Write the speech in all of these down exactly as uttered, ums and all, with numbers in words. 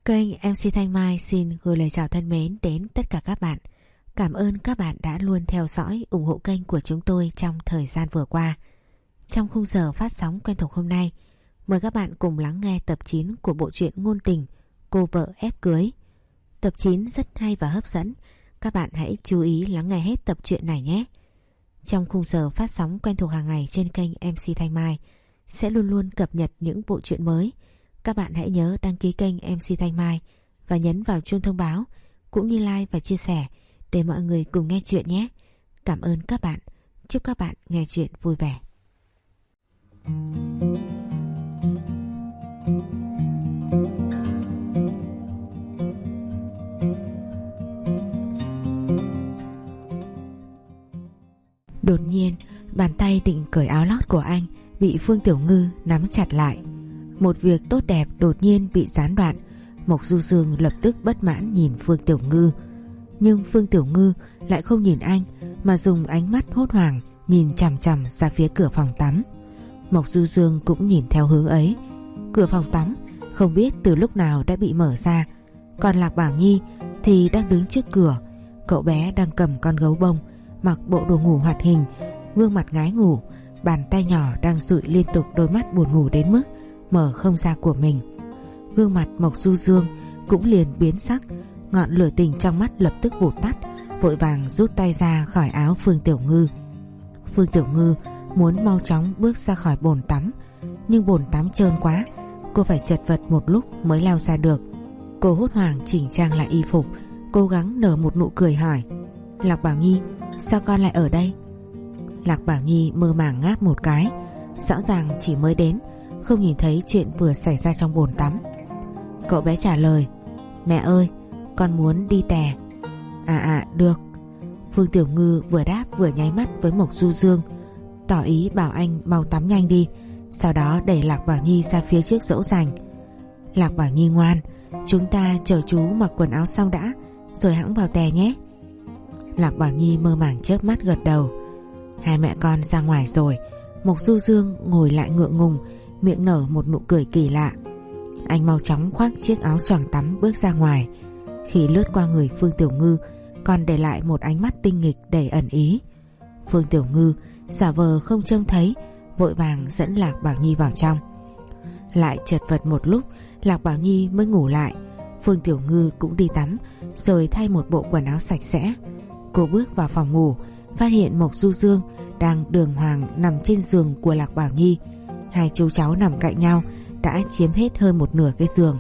Kênh em xê Thanh Mai xin gửi lời chào thân mến đến tất cả các bạn. Cảm ơn các bạn đã luôn theo dõi, ủng hộ kênh của chúng tôi trong thời gian vừa qua. Trong khung giờ phát sóng quen thuộc hôm nay, mời các bạn cùng lắng nghe tập chín của bộ truyện ngôn tình Cô vợ ép cưới. Tập chín rất hay và hấp dẫn, các bạn hãy chú ý lắng nghe hết tập truyện này nhé. Trong khung giờ phát sóng quen thuộc hàng ngày trên kênh em xê Thanh Mai sẽ luôn luôn cập nhật những bộ truyện mới. Các bạn hãy nhớ đăng ký kênh em xê Thanh Mai và nhấn vào chuông thông báo cũng như like và chia sẻ để mọi người cùng nghe chuyện nhé. Cảm ơn các bạn. Chúc các bạn nghe chuyện vui vẻ. Đột nhiên, bàn tay định cởi áo lót của anh bị Phương Tiểu Ngư nắm chặt lại. Một việc tốt đẹp đột nhiên bị gián đoạn. Mộc Du Dương lập tức bất mãn nhìn Phương Tiểu Ngư, nhưng Phương Tiểu Ngư lại không nhìn anh mà dùng ánh mắt hốt hoảng nhìn chằm chằm ra phía cửa phòng tắm. Mộc Du Dương cũng nhìn theo hướng ấy. Cửa phòng tắm không biết từ lúc nào đã bị mở ra, còn Lạc Bảo Nhi thì đang đứng trước cửa. Cậu bé đang cầm con gấu bông, mặc bộ đồ ngủ hoạt hình, gương mặt ngái ngủ, bàn tay nhỏ đang dụi liên tục đôi mắt buồn ngủ đến mức mở không ra của mình. Gương mặt Mộc Du Dương cũng liền biến sắc, ngọn lửa tình trong mắt lập tức vụt tắt, vội vàng rút tay ra khỏi áo Phương Tiểu Ngư. Phương Tiểu Ngư muốn mau chóng bước ra khỏi bồn tắm, nhưng bồn tắm trơn quá, cô phải chật vật một lúc mới leo ra được. Cô hốt hoảng chỉnh trang lại y phục, cố gắng nở một nụ cười hỏi: Lạc Bảo Nhi, sao con lại ở đây? Lạc Bảo Nhi mơ màng ngáp một cái, rõ ràng chỉ mới đến, không nhìn thấy chuyện vừa xảy ra trong bồn tắm. Cậu bé trả lời: Mẹ ơi, con muốn đi tè. À à được. Phương Tiểu Ngư vừa đáp vừa nháy mắt với Mộc Du Dương, tỏ ý bảo anh mau tắm nhanh đi, sau đó đẩy Lạc Bảo Nhi ra phía trước dỗ dành. Lạc Bảo Nhi ngoan, chúng ta chờ chú mặc quần áo xong đã, rồi hẵng vào tè nhé. Lạc Bảo Nhi mơ màng chớp mắt gật đầu. Hai mẹ con ra ngoài rồi. Mộc Du Dương ngồi lại ngượng ngùng, miệng nở một nụ cười kỳ lạ. Anh mau chóng khoác chiếc áo choàng tắm bước ra ngoài. Khi lướt qua người Phương Tiểu Ngư, còn để lại một ánh mắt tinh nghịch đầy ẩn ý. Phương Tiểu Ngư giả vờ không trông thấy, vội vàng dẫn Lạc Bảo Nhi vào trong. Lại chật vật một lúc, Lạc Bảo Nhi mới ngủ lại. Phương Tiểu Ngư cũng đi tắm, rồi thay một bộ quần áo sạch sẽ. Cô bước vào phòng ngủ, phát hiện Mộc Du Dương đang đường hoàng nằm trên giường của Lạc Bảo Nhi. Hai chú cháu nằm cạnh nhau đã chiếm hết hơn một nửa cái giường.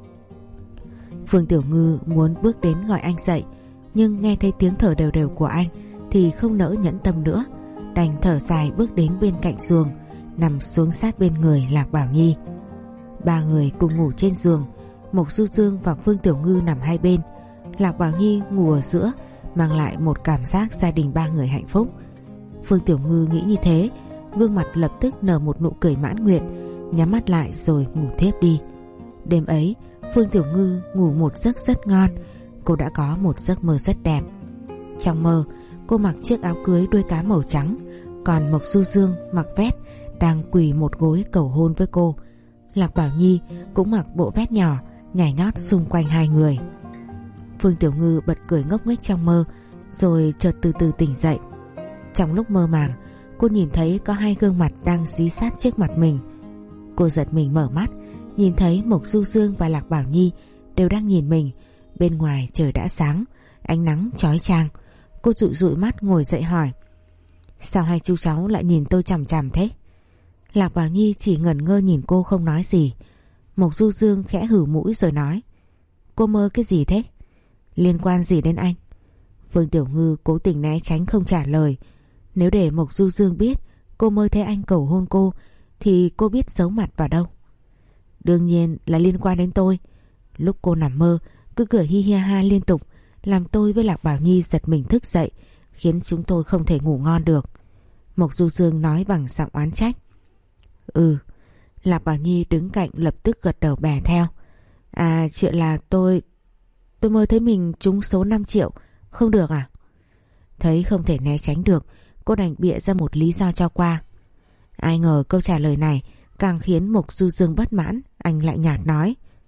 Phương Tiểu Ngư muốn bước đến gọi anh dậy, nhưng nghe thấy tiếng thở đều đều của anh thì không nỡ nhẫn tâm nữa, đành thở dài bước đến bên cạnh giường, nằm xuống sát bên người Lạc Bảo Nhi. Ba người cùng ngủ trên giường, Mộc Du Dương và Phương Tiểu Ngư nằm hai bên, Lạc Bảo Nhi ngủ ở giữa, mang lại một cảm giác gia đình ba người hạnh phúc. Phương Tiểu Ngư nghĩ như thế, gương mặt lập tức nở một nụ cười mãn nguyện, nhắm mắt lại rồi ngủ thiếp đi. Đêm ấy, Phương Tiểu Ngư ngủ một giấc rất ngon. Cô đã có một giấc mơ rất đẹp. Trong mơ, cô mặc chiếc áo cưới đuôi cá màu trắng, còn Mộc Du Dương mặc vest đang quỳ một gối cầu hôn với cô. Lạc Bảo Nhi cũng mặc bộ vest nhỏ, nhảy nhót xung quanh hai người. Phương Tiểu Ngư bật cười ngốc nghếch trong mơ, rồi chợt từ từ tỉnh dậy. Trong lúc mơ màng, cô nhìn thấy có hai gương mặt đang dí sát trước mặt mình. Cô giật mình mở mắt, nhìn thấy Mộc Du Dương và Lạc Bảo Nhi đều đang nhìn mình. Bên ngoài trời đã sáng, ánh nắng chói chang. Cô dụi dụi mắt ngồi dậy hỏi: Sao hai chú cháu lại nhìn tôi chằm chằm thế? Lạc Bảo Nhi chỉ ngẩn ngơ nhìn cô không nói gì. Mộc Du Dương khẽ hử mũi rồi nói: Cô mơ cái gì thế? Liên quan gì đến anh? Phương Tiểu Ngư cố tình né tránh không trả lời. Nếu để Mộc Du Dương biết cô mơ thấy anh cầu hôn cô thì cô biết giấu mặt vào đâu. Đương nhiên là liên quan đến tôi. Lúc cô nằm mơ cứ cười hi hi ha liên tục, làm tôi với Lạc Bảo Nhi giật mình thức dậy, khiến chúng tôi không thể ngủ ngon được. Mộc Du Dương nói bằng giọng oán trách. Ừ. Lạc Bảo Nhi đứng cạnh lập tức gật đầu bè theo. À, chuyện là tôi Tôi mơ thấy mình trúng số năm triệu. Không được à? Thấy không thể né tránh được, cô đành bịa ra một lý do cho qua. Ai ngờ câu trả lời này càng khiến Mộc Du Dương bất mãn. Anh lại nhạt nói: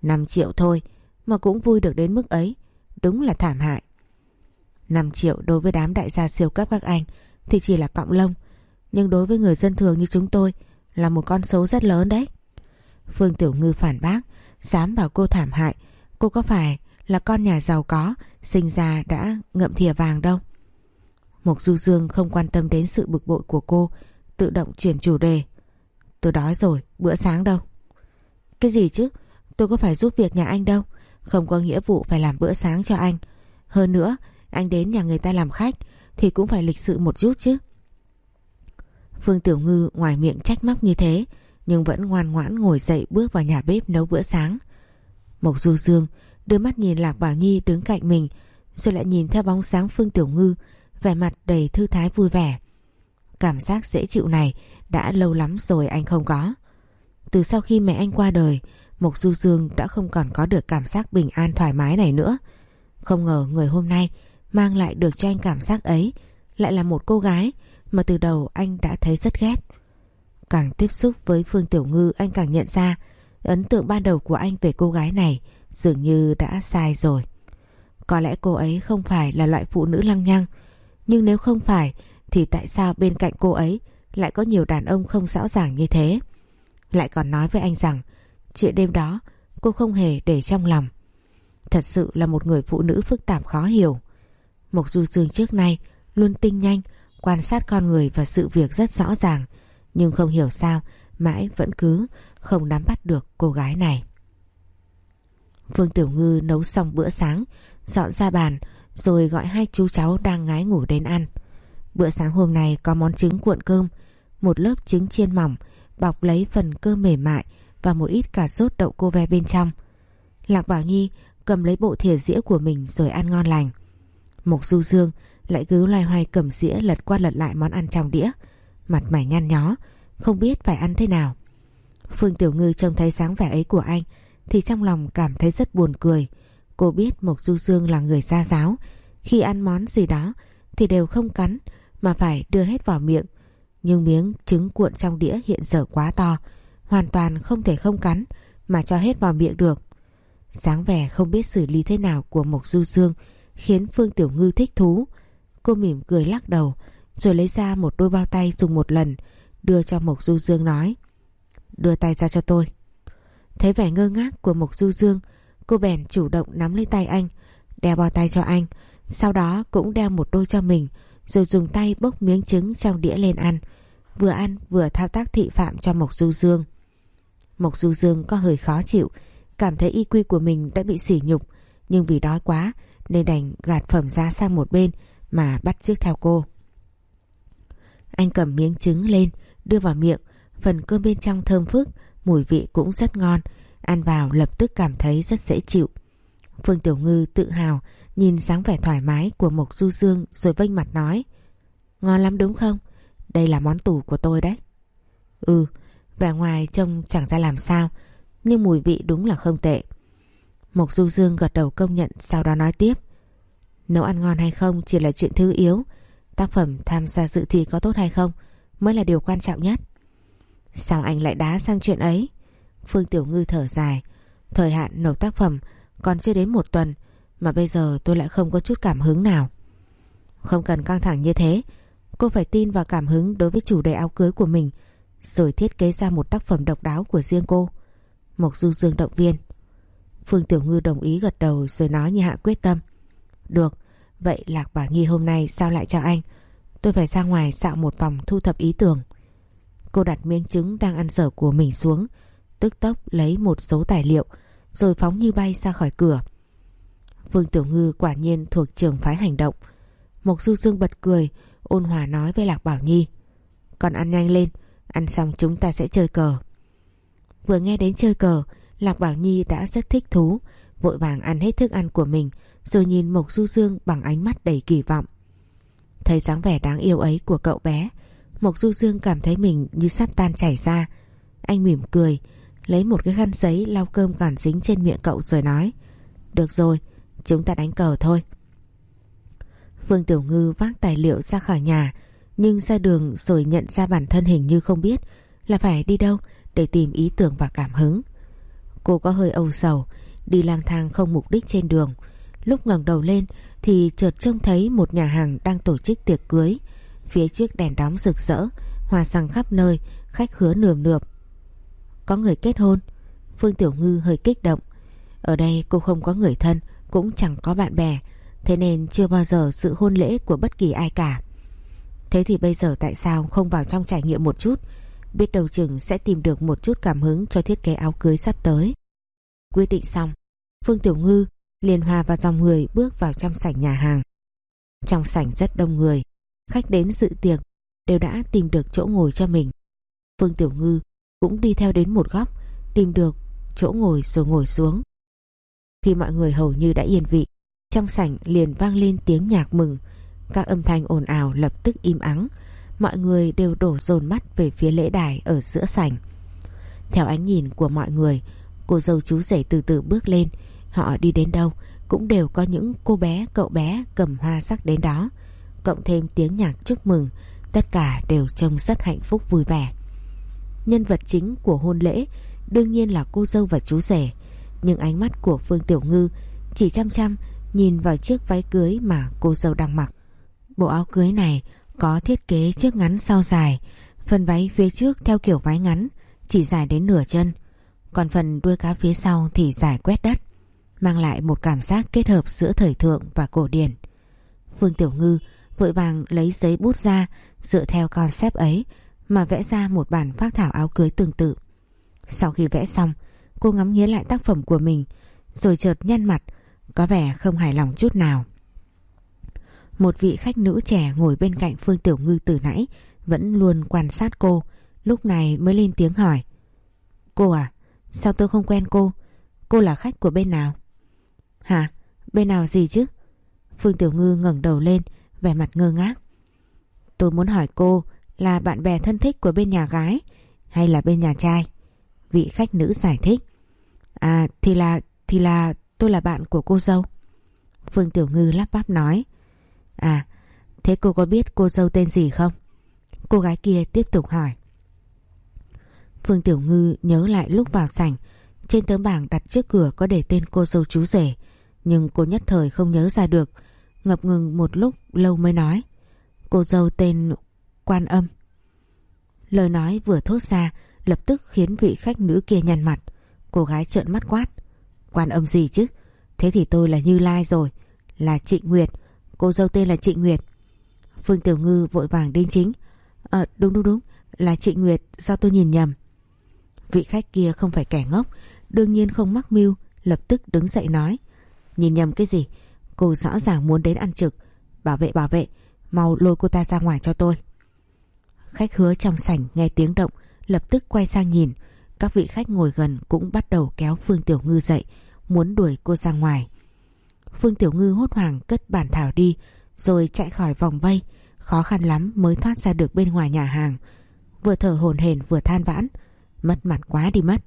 năm triệu thôi mà cũng vui được đến mức ấy, đúng là thảm hại. Năm triệu đối với đám đại gia siêu cấp các anh thì chỉ là cọng lông, nhưng đối với người dân thường như chúng tôi là một con số rất lớn đấy. Phương Tiểu Ngư phản bác, dám bảo cô thảm hại. Cô có phải là con nhà giàu có, sinh ra đã ngậm thìa vàng đâu. Mộc Du Dương không quan tâm đến sự bực bội của cô, tự động chuyển chủ đề. Tôi đói rồi, bữa sáng đâu? Cái gì chứ? Tôi có phải giúp việc nhà anh đâu, không có nghĩa vụ phải làm bữa sáng cho anh. Hơn nữa, anh đến nhà người ta làm khách thì cũng phải lịch sự một chút chứ. Phương Tiểu Ngư ngoài miệng trách móc như thế, nhưng vẫn ngoan ngoãn ngồi dậy bước vào nhà bếp nấu bữa sáng. Mộc Du Dương đưa mắt nhìn Lạc Bảo Nhi đứng cạnh mình, rồi lại nhìn theo bóng sáng Phương Tiểu Ngư, vẻ mặt đầy thư thái vui vẻ. Cảm giác dễ chịu này đã lâu lắm rồi anh không có. Từ sau khi mẹ anh qua đời, Mộc Du Dương đã không còn có được cảm giác bình an thoải mái này nữa. Không ngờ người hôm nay mang lại được cho anh cảm giác ấy lại là một cô gái mà từ đầu anh đã thấy rất ghét. Càng tiếp xúc với Phương Tiểu Ngư, anh càng nhận ra ấn tượng ban đầu của anh về cô gái này dường như đã sai rồi. Có lẽ cô ấy không phải là loại phụ nữ lăng nhăng, nhưng nếu không phải thì tại sao bên cạnh cô ấy lại có nhiều đàn ông không rõ ràng như thế? Lại còn nói với anh rằng chuyện đêm đó cô không hề để trong lòng. Thật sự là một người phụ nữ phức tạp khó hiểu. Mộc Du Dương trước nay luôn tinh nhanh, quan sát con người và sự việc rất rõ ràng, nhưng không hiểu sao mãi vẫn cứ không nắm bắt được cô gái này. Phương Tiểu Ngư nấu xong bữa sáng, dọn ra bàn, rồi gọi hai chú cháu đang ngái ngủ đến ăn. Bữa sáng hôm nay có món trứng cuộn cơm, một lớp trứng chiên mỏng bọc lấy phần cơm mềm mại và một ít cà rốt đậu cô ve bên trong. Lạc Bảo Nhi cầm lấy bộ thìa dĩa của mình rồi ăn ngon lành. Mộc Du Dương lại cứ loay hoay cầm dĩa lật qua lật lại món ăn trong đĩa, mặt mày nhăn nhó, không biết phải ăn thế nào. Phương Tiểu Ngư trông thấy dáng vẻ ấy của anh thì trong lòng cảm thấy rất buồn cười. Cô biết Mộc Du Dương là người gia giáo, khi ăn món gì đó thì đều không cắn mà phải đưa hết vào miệng. Nhưng miếng trứng cuộn trong đĩa hiện giờ quá to, hoàn toàn không thể không cắn mà cho hết vào miệng được. Dáng vẻ không biết xử lý thế nào của Mộc Du Dương khiến Phương Tiểu Ngư thích thú. Cô mỉm cười lắc đầu, rồi lấy ra một đôi bao tay dùng một lần, đưa cho Mộc Du Dương nói: Đưa tay ra cho tôi. Thấy vẻ ngơ ngác của Mộc Du Dương, cô bèn chủ động nắm lấy tay anh, đeo bao tay cho anh, sau đó cũng đeo một đôi cho mình, rồi dùng tay bốc miếng trứng trong đĩa lên ăn, vừa ăn vừa thao tác thị phạm cho Mộc Du Dương. Mộc Du Dương có hơi khó chịu, cảm thấy i kiu của mình đã bị sỉ nhục, nhưng vì đói quá nên đành gạt phẩm ra sang một bên mà bắt chước theo cô. Anh cầm miếng trứng lên đưa vào miệng, phần cơm bên trong thơm phức, mùi vị cũng rất ngon, ăn vào lập tức cảm thấy rất dễ chịu. Phương Tiểu Ngư tự hào nhìn dáng vẻ thoải mái của Mộc Du Dương rồi vênh mặt nói: Ngon lắm đúng không? Đây là món tủ của tôi đấy. Ừ, vẻ ngoài trông chẳng ra làm sao, nhưng mùi vị đúng là không tệ. Mộc Du Dương gật đầu công nhận, sau đó nói tiếp: Nấu ăn ngon hay không chỉ là chuyện thứ yếu, tác phẩm tham gia dự thi có tốt hay không mới là điều quan trọng nhất. Sao anh lại đá sang chuyện ấy? Phương Tiểu Ngư thở dài. Thời hạn nộp tác phẩm còn chưa đến một tuần mà bây giờ tôi lại không có chút cảm hứng nào. Không cần căng thẳng như thế, cô phải tin vào cảm hứng đối với chủ đề áo cưới của mình, rồi thiết kế ra một tác phẩm độc đáo của riêng cô. Mộc Du Dương động viên. Phương Tiểu Ngư đồng ý gật đầu rồi nói như hạ quyết tâm: Được, vậy Lạc Bảo Nhi hôm nay giao lại cho anh, tôi phải ra ngoài dạo một vòng thu thập ý tưởng. Cô đặt miếng trứng đang ăn dở của mình xuống, tức tốc lấy một số tài liệu rồi phóng như bay ra khỏi cửa. Phương Tiểu Ngư quả nhiên thuộc trường phái hành động. Mộc Du Dương bật cười, ôn hòa nói với Lạc Bảo Nhi: Con ăn nhanh lên, ăn xong chúng ta sẽ chơi cờ. Vừa nghe đến chơi cờ, Lạc Bảo Nhi đã rất thích thú, vội vàng ăn hết thức ăn của mình rồi nhìn Mộc Du Dương bằng ánh mắt đầy kỳ vọng. Thấy dáng vẻ đáng yêu ấy của cậu bé, Mộc Du Dương cảm thấy mình như sắp tan chảy ra. Anh mỉm cười, lấy một cái khăn giấy lau cơm còn dính trên miệng cậu rồi nói: Được rồi, chúng ta đánh cờ thôi. Phương Tiểu Ngư vác tài liệu ra khỏi nhà, nhưng ra đường rồi nhận ra bản thân hình như không biết là phải đi đâu để tìm ý tưởng và cảm hứng. Cô có hơi âu sầu, đi lang thang không mục đích trên đường. Lúc ngẩng đầu lên thì chợt trông thấy một nhà hàng đang tổ chức tiệc cưới. Phía trước đèn đóm rực rỡ, hoa sằng khắp nơi, khách khứa nườm nượp. Có người kết hôn. Phương Tiểu Ngư hơi kích động. Ở đây cô không có người thân, cũng chẳng có bạn bè, thế nên chưa bao giờ dự hôn lễ của bất kỳ ai cả. Thế thì bây giờ tại sao không vào trong trải nghiệm một chút? Biết đâu chừng sẽ tìm được một chút cảm hứng cho thiết kế áo cưới sắp tới. Quyết định xong, Phương Tiểu Ngư liền hòa vào dòng người bước vào trong sảnh nhà hàng. Trong sảnh rất đông người, khách đến dự tiệc đều đã tìm được chỗ ngồi cho mình. Phương Tiểu Ngư cũng đi theo đến một góc, tìm được chỗ ngồi rồi ngồi xuống. Khi mọi người hầu như đã yên vị, trong sảnh liền vang lên tiếng nhạc mừng. Các âm thanh ồn ào lập tức im ắng. Mọi người đều đổ dồn mắt về phía lễ đài ở giữa sảnh. Theo ánh nhìn của mọi người, cô dâu chú rể từ từ bước lên. Họ đi đến đâu cũng đều có những cô bé cậu bé cầm hoa sắc đến đó, cộng thêm tiếng nhạc chúc mừng. Tất cả đều trông rất hạnh phúc vui vẻ. Nhân vật chính của hôn lễ đương nhiên là cô dâu và chú rể, nhưng ánh mắt của Phương Tiểu Ngư chỉ chăm chăm nhìn vào chiếc váy cưới mà cô dâu đang mặc. Bộ áo cưới này có thiết kế trước ngắn sau dài. Phần váy phía trước theo kiểu váy ngắn, chỉ dài đến nửa chân, còn phần đuôi cá phía sau thì dài quét đất, mang lại một cảm giác kết hợp giữa thời thượng và cổ điển. Phương Tiểu Ngư vội vàng lấy giấy bút ra, dựa theo concept ấy mà vẽ ra một bản phác thảo áo cưới tương tự. Sau khi vẽ xong, cô ngắm nghía lại tác phẩm của mình, rồi chợt nhăn mặt, có vẻ không hài lòng chút nào. Một vị khách nữ trẻ ngồi bên cạnh Phương Tiểu Ngư từ nãy vẫn luôn quan sát cô, lúc này mới lên tiếng hỏi: Cô à, sao tôi không quen cô? Cô là khách của bên nào? Hả? Bên nào gì chứ? Phương Tiểu Ngư ngẩng đầu lên, vẻ mặt ngơ ngác. Tôi muốn hỏi cô là bạn bè thân thích của bên nhà gái hay là bên nhà trai? Vị khách nữ giải thích. À thì là Thì là tôi là bạn của cô dâu. Phương Tiểu Ngư lắp bắp nói. À, thế cô có biết cô dâu tên gì không? Cô gái kia tiếp tục hỏi. Phương Tiểu Ngư nhớ lại lúc vào sảnh, trên tấm bảng đặt trước cửa có để tên cô dâu chú rể, nhưng cô nhất thời không nhớ ra được, ngập ngừng một lúc lâu mới nói. Cô dâu tên Quan Âm. Lời nói vừa thốt ra lập tức khiến vị khách nữ kia nhăn mặt. Cô gái trợn mắt quát. Quan Âm gì chứ? Thế thì tôi là Như Lai rồi, là Trịnh Nguyệt. Cô dâu tên là Trịnh Nguyệt. Phương Tiểu Ngư vội vàng đính chính. Ờ đúng đúng đúng, là Trịnh Nguyệt, sao tôi nhìn nhầm? Vị khách kia không phải kẻ ngốc, đương nhiên không mắc mưu, lập tức đứng dậy nói. Nhìn nhầm cái gì? Cô rõ ràng muốn đến ăn trực. Bảo vệ bảo vệ, mau lôi cô ta ra ngoài cho tôi. Khách hứa trong sảnh nghe tiếng động lập tức quay sang nhìn. Các vị khách ngồi gần cũng bắt đầu kéo Phương Tiểu Ngư dậy, muốn đuổi cô ra ngoài. Phương Tiểu Ngư hốt hoảng cất bản thảo đi, rồi chạy khỏi vòng vây, khó khăn lắm mới thoát ra được bên ngoài nhà hàng. Vừa thở hổn hển vừa than vãn, mất mặt quá đi mất.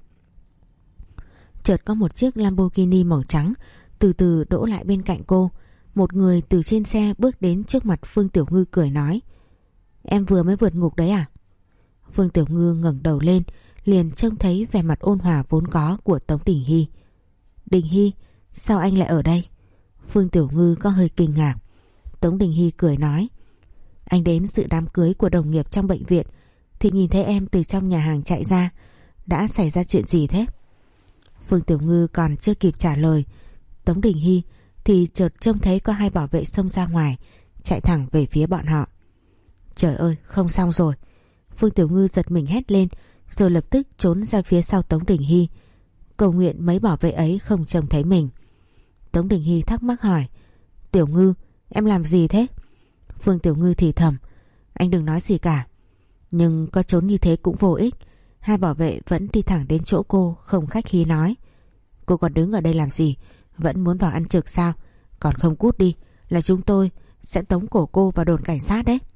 Chợt có một chiếc Lamborghini màu trắng từ từ đỗ lại bên cạnh cô. Một người từ trên xe bước đến trước mặt Phương Tiểu Ngư cười nói. Em vừa mới vượt ngục đấy à? Phương Tiểu Ngư ngẩng đầu lên, liền trông thấy vẻ mặt ôn hòa vốn có của Tống Đình Hy. Đình Hy, sao anh lại ở đây? Phương Tiểu Ngư có hơi kinh ngạc. Tống Đình Hy cười nói. Anh đến dự đám cưới của đồng nghiệp trong bệnh viện thì nhìn thấy em từ trong nhà hàng chạy ra. Đã xảy ra chuyện gì thế? Phương Tiểu Ngư còn chưa kịp trả lời, Tống Đình Hy thì chợt trông thấy có hai bảo vệ xông ra ngoài, chạy thẳng về phía bọn họ. Trời ơi, không xong rồi. Phương Tiểu Ngư giật mình hét lên, rồi lập tức trốn ra phía sau Tống Đình Hy, cầu nguyện mấy bảo vệ ấy không trông thấy mình. Tống Đình Hy thắc mắc hỏi. Tiểu Ngư, em làm gì thế? Phương Tiểu Ngư thì thầm. Anh đừng nói gì cả. Nhưng có trốn như thế cũng vô ích. Hai bảo vệ vẫn đi thẳng đến chỗ cô, không khách khí nói. Cô còn đứng ở đây làm gì? Vẫn muốn vào ăn trực sao? Còn không cút đi, là chúng tôi sẽ tống cổ cô vào đồn cảnh sát đấy.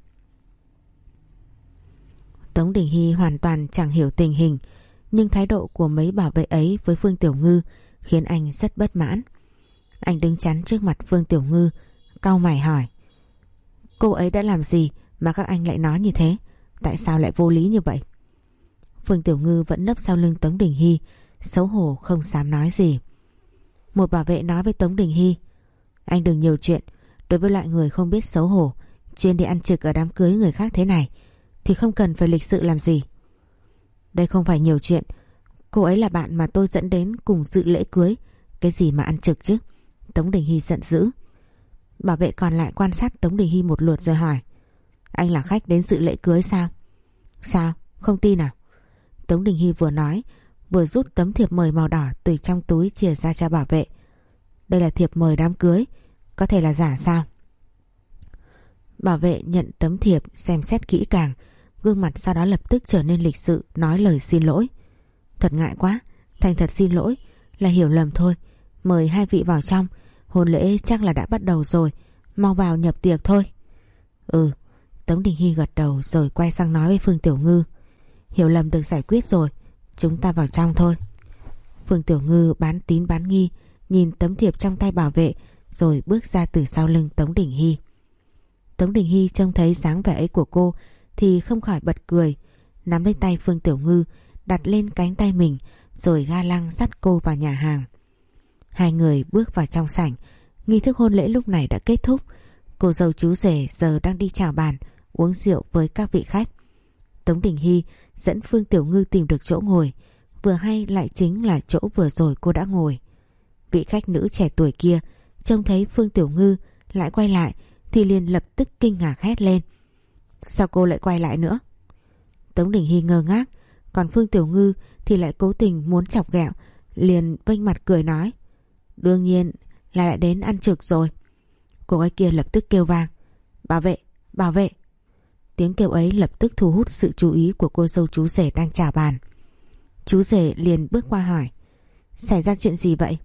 Tống Đình Hy hoàn toàn chẳng hiểu tình hình, nhưng thái độ của mấy bảo vệ ấy với Phương Tiểu Ngư khiến anh rất bất mãn. Anh đứng chắn trước mặt Phương Tiểu Ngư, cau mày hỏi. Cô ấy đã làm gì mà các anh lại nói như thế? Tại sao lại vô lý như vậy? Phương Tiểu Ngư vẫn nấp sau lưng Tống Đình Hy, xấu hổ không dám nói gì. Một bảo vệ nói với Tống Đình Hy: Anh đừng nhiều chuyện. Đối với loại người không biết xấu hổ, chuyên đi ăn trực ở đám cưới người khác thế này thì không cần phải lịch sự làm gì. Đây không phải nhiều chuyện. Cô ấy là bạn mà tôi dẫn đến cùng dự lễ cưới. Cái gì mà ăn trực chứ? Tống Đình Hy giận dữ. Bảo vệ còn lại quan sát Tống Đình Hy một lượt rồi hỏi: Anh là khách đến dự lễ cưới sao? Sao? Không tin à? Tống Đình Hy vừa nói vừa rút tấm thiệp mời màu đỏ từ trong túi chìa ra cho bảo vệ. Đây là thiệp mời đám cưới, có thể là giả sao? Bảo vệ nhận tấm thiệp xem xét kỹ càng, gương mặt sau đó lập tức trở nên lịch sự, nói lời xin lỗi. Thật ngại quá, thành thật xin lỗi, là hiểu lầm thôi. Mời hai vị vào trong, hôn lễ chắc là đã bắt đầu rồi, mau vào nhập tiệc thôi. Ừ. Tống Đình Hy gật đầu rồi quay sang nói với Phương Tiểu Ngư: Hiểu lầm được giải quyết rồi, chúng ta vào trong thôi. Phương Tiểu Ngư bán tín bán nghi nhìn tấm thiệp trong tay bảo vệ rồi bước ra từ sau lưng Tống Đình Hy. Tống Đình Hy trông thấy dáng vẻ ấy của cô thì không khỏi bật cười, nắm lấy tay Phương Tiểu Ngư đặt lên cánh tay mình rồi ga lăng dắt cô vào nhà hàng. Hai người bước vào trong sảnh. Nghi thức hôn lễ lúc này đã kết thúc. Cô dâu chú rể giờ đang đi chào bàn uống rượu với các vị khách. Tống Đình Hy dẫn Phương Tiểu Ngư tìm được chỗ ngồi, vừa hay lại chính là chỗ vừa rồi cô đã ngồi. Vị khách nữ trẻ tuổi kia trông thấy Phương Tiểu Ngư lại quay lại thì liền lập tức kinh ngạc hét lên: Sao cô lại quay lại nữa? Tống Đình Hy ngơ ngác, còn Phương Tiểu Ngư thì lại cố tình muốn chọc ghẹo, liền vênh mặt cười nói: Đương nhiên là lại đến ăn trực rồi. Cô gái kia lập tức kêu vang: Bảo vệ, bảo vệ. Tiếng kêu ấy lập tức thu hút sự chú ý của cô dâu chú rể đang chào bàn. Chú rể liền bước qua hỏi: Xảy ra chuyện gì vậy?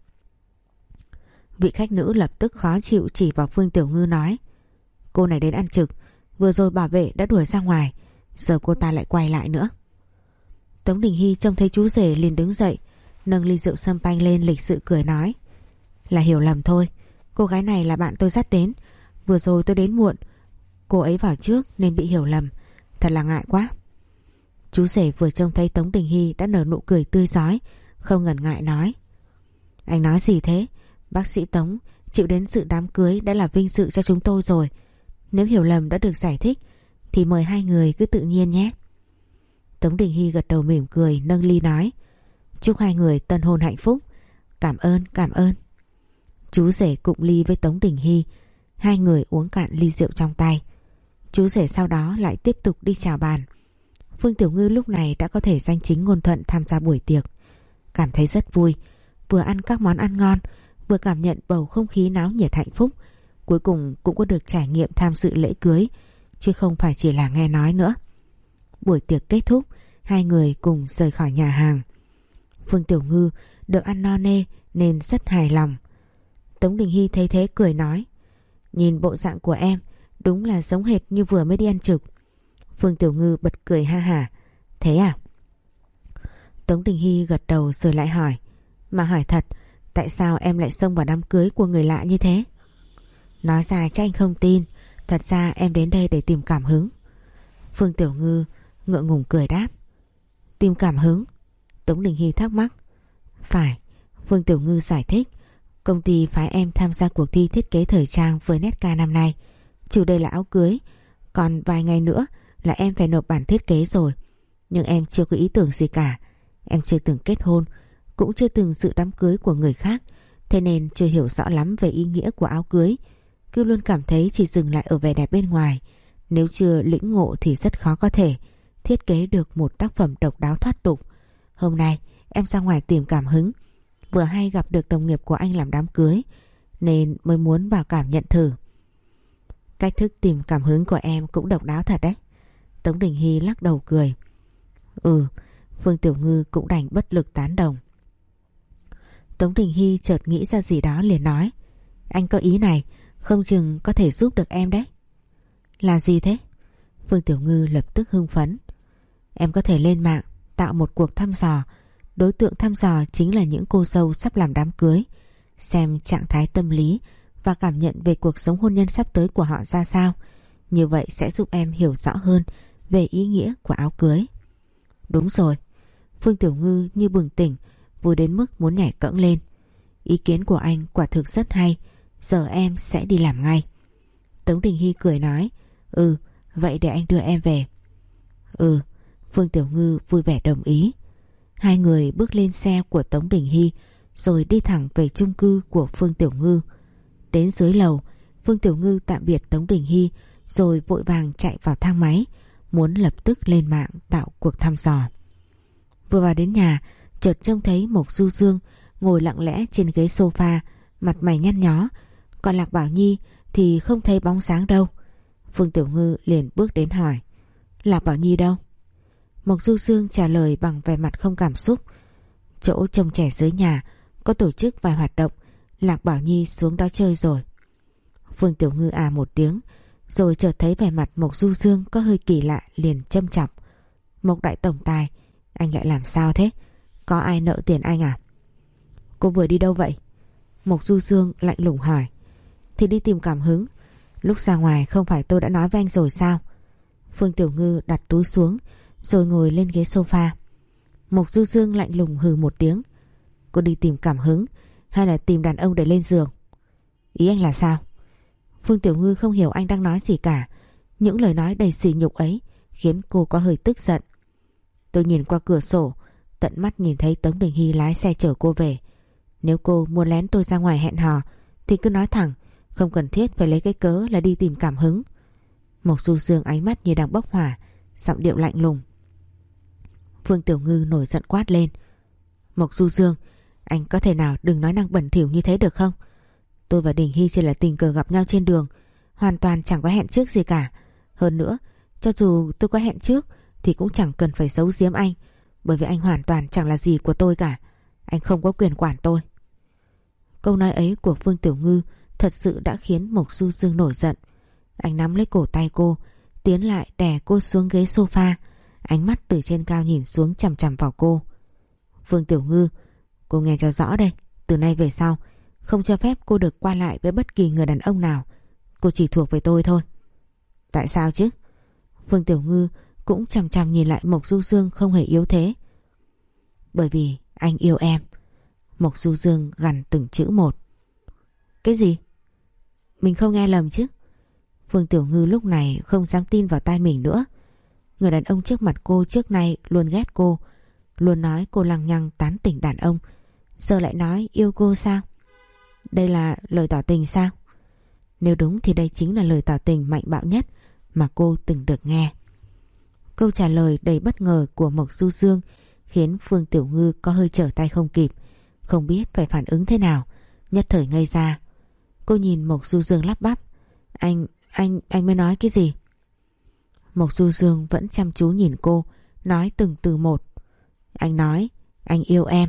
Vị khách nữ lập tức khó chịu chỉ vào Phương Tiểu Ngư nói: Cô này đến ăn trực, vừa rồi bảo vệ đã đuổi ra ngoài, giờ cô ta lại quay lại nữa. Tống Đình Hy trông thấy chú rể liền đứng dậy, nâng ly rượu sâm panh lên lịch sự cười nói: Là hiểu lầm thôi, cô gái này là bạn tôi dắt đến, vừa rồi tôi đến muộn, cô ấy vào trước nên bị hiểu lầm, thật là ngại quá. Chú rể vừa trông thấy Tống Đình Hy đã nở nụ cười tươi rói, không ngần ngại nói: Anh nói gì thế? Bác sĩ Tống chịu đến dự đám cưới đã là vinh dự cho chúng tôi rồi. Nếu hiểu lầm đã được giải thích thì mời hai người cứ tự nhiên nhé. Tống Đình Hy gật đầu mỉm cười, nâng ly nói: Chúc hai người tân hôn hạnh phúc. Cảm ơn, cảm ơn. Chú rể cụng ly với Tống Đình Hy, hai người uống cạn ly rượu trong tay. Chú rể sau đó lại tiếp tục đi chào bàn. Phương Tiểu Ngư lúc này đã có thể danh chính ngôn thuận tham gia buổi tiệc, cảm thấy rất vui, vừa ăn các món ăn ngon, vừa cảm nhận bầu không khí náo nhiệt hạnh phúc. Cuối cùng cũng có được trải nghiệm tham dự lễ cưới, chứ không phải chỉ là nghe nói nữa. Buổi tiệc kết thúc, hai người cùng rời khỏi nhà hàng. Phương Tiểu Ngư được ăn no nê nên rất hài lòng. Tống Đình Hy thấy thế cười nói: Nhìn bộ dạng của em đúng là giống hệt như vừa mới đi ăn trực. Phương Tiểu Ngư bật cười ha hả: Thế à? Tống Đình Hy gật đầu rồi lại hỏi: Mà hỏi thật, tại sao em lại xông vào đám cưới của người lạ như thế? Nói ra chắc anh không tin, thật ra em đến đây để tìm cảm hứng. Phương Tiểu Ngư ngượng ngùng cười đáp: Tìm cảm hứng? Tống Đình Hy thắc mắc. Phải, Phương Tiểu Ngư giải thích. Công ty phái em tham gia cuộc thi thiết kế thời trang với Nét Ca năm nay. Chủ đề là áo cưới, còn vài ngày nữa là em phải nộp bản thiết kế rồi. Nhưng em chưa có ý tưởng gì cả. Em chưa từng kết hôn, cũng chưa từng dự đám cưới của người khác, thế nên chưa hiểu rõ lắm về ý nghĩa của áo cưới. Cứ luôn cảm thấy chỉ dừng lại ở vẻ đẹp bên ngoài, nếu chưa lĩnh ngộ thì rất khó có thể thiết kế được một tác phẩm độc đáo thoát tục. Hôm nay em ra ngoài tìm cảm hứng, vừa hay gặp được đồng nghiệp của anh làm đám cưới, nên mới muốn vào cảm nhận thử. Cách thức tìm cảm hứng của em cũng độc đáo thật đấy. Tống Đình Hy lắc đầu cười. Ừ, Phương Tiểu Ngư cũng đành bất lực tán đồng. Tống Đình Hy chợt nghĩ ra gì đó liền nói: Anh có ý này, không chừng có thể giúp được em đấy. Là gì thế? Phương Tiểu Ngư lập tức hưng phấn. Em có thể lên mạng tạo một cuộc thăm dò. Đối tượng thăm dò chính là những cô dâu sắp làm đám cưới, xem trạng thái tâm lý và cảm nhận về cuộc sống hôn nhân sắp tới của họ ra sao. Như vậy sẽ giúp em hiểu rõ hơn về ý nghĩa của áo cưới. Đúng rồi. Phương Tiểu Ngư như bừng tỉnh, vui đến mức muốn nhảy cẫng lên. Ý kiến của anh quả thực rất hay, giờ em sẽ đi làm ngay. Tống Đình Hy cười nói, ừ, vậy để anh đưa em về. Ừ, Phương Tiểu Ngư vui vẻ đồng ý. Hai người bước lên xe của Tống Đình Hy rồi đi thẳng về chung cư của Phương Tiểu Ngư. Đến dưới lầu, Phương Tiểu Ngư tạm biệt Tống Đình Hy rồi vội vàng chạy vào thang máy, muốn lập tức lên mạng tạo cuộc thăm dò. Vừa vào đến nhà, chợt trông thấy Mộc Du Dương ngồi lặng lẽ trên ghế sofa, mặt mày nhăn nhó, còn Lạc Bảo Nhi thì không thấy bóng dáng đâu. Phương Tiểu Ngư liền bước đến hỏi, Lạc Bảo Nhi đâu? Mộc Du Dương trả lời bằng vẻ mặt không cảm xúc, chỗ trông trẻ dưới nhà có tổ chức vài hoạt động, Lạc Bảo Nhi xuống đó chơi rồi. Phương Tiểu Ngư à một tiếng, rồi chợt thấy vẻ mặt Mộc Du Dương có hơi kỳ lạ, liền châm chọc, Mộc đại tổng tài, anh lại làm sao thế? Có ai nợ tiền anh à? Cô vừa đi đâu vậy? Mộc Du Dương lạnh lùng hỏi. Thì đi tìm cảm hứng. Lúc ra ngoài không phải tôi đã nói với anh rồi sao? Phương Tiểu Ngư đặt túi xuống rồi ngồi lên ghế sofa. Mộc Du Dương lạnh lùng hừ một tiếng. Cô đi tìm cảm hứng hay là tìm đàn ông để lên giường? Ý anh là sao? Phương Tiểu Ngư không hiểu anh đang nói gì cả. Những lời nói đầy sỉ nhục ấy khiến cô có hơi tức giận. Tôi nhìn qua cửa sổ, tận mắt nhìn thấy Tống Đình Hy lái xe chở cô về. Nếu cô muốn lén tôi ra ngoài hẹn hò thì cứ nói thẳng, không cần thiết phải lấy cái cớ là đi tìm cảm hứng. Mộc Du Dương ánh mắt như đang bốc hỏa, giọng điệu lạnh lùng. Phương Tiểu Ngư nổi giận quát lên, Mộc Du Dương, anh có thể nào đừng nói năng bẩn thỉu như thế được không? Tôi và Đình Hy chỉ là tình cờ gặp nhau trên đường, hoàn toàn chẳng có hẹn trước gì cả. Hơn nữa, cho dù tôi có hẹn trước thì cũng chẳng cần phải giấu giếm anh, bởi vì anh hoàn toàn chẳng là gì của tôi cả. Anh không có quyền quản tôi. Câu nói ấy của Phương Tiểu Ngư thật sự đã khiến Mộc Du Dương nổi giận. Anh nắm lấy cổ tay cô, tiến lại đè cô xuống ghế sofa, ánh mắt từ trên cao nhìn xuống chằm chằm vào cô. Phương Tiểu Ngư, cô nghe cho rõ đây, từ nay về sau không cho phép cô được qua lại với bất kỳ người đàn ông nào. Cô chỉ thuộc về tôi thôi. Tại sao chứ? Phương Tiểu Ngư cũng chằm chằm nhìn lại Mộc Du Dương không hề yếu thế. Bởi vì anh yêu em. Mộc Du Dương gằn từng chữ một. Cái gì? Mình không nghe lầm chứ? Phương Tiểu Ngư lúc này không dám tin vào tai mình nữa. Người đàn ông trước mặt cô trước nay luôn ghét cô, luôn nói cô lằng nhằng tán tỉnh đàn ông, giờ lại nói yêu cô sao? Đây là lời tỏ tình sao? Nếu đúng thì đây chính là lời tỏ tình mạnh bạo nhất mà cô từng được nghe. Câu trả lời đầy bất ngờ của Mộc Du Dương khiến Phương Tiểu Ngư có hơi trở tay không kịp, không biết phải phản ứng thế nào, nhất thời ngây ra. Cô nhìn Mộc Du Dương lắp bắp, Anh, anh, anh mới nói cái gì? Mộc Du Dương vẫn chăm chú nhìn cô, nói từng từ một. Anh nói, anh yêu em.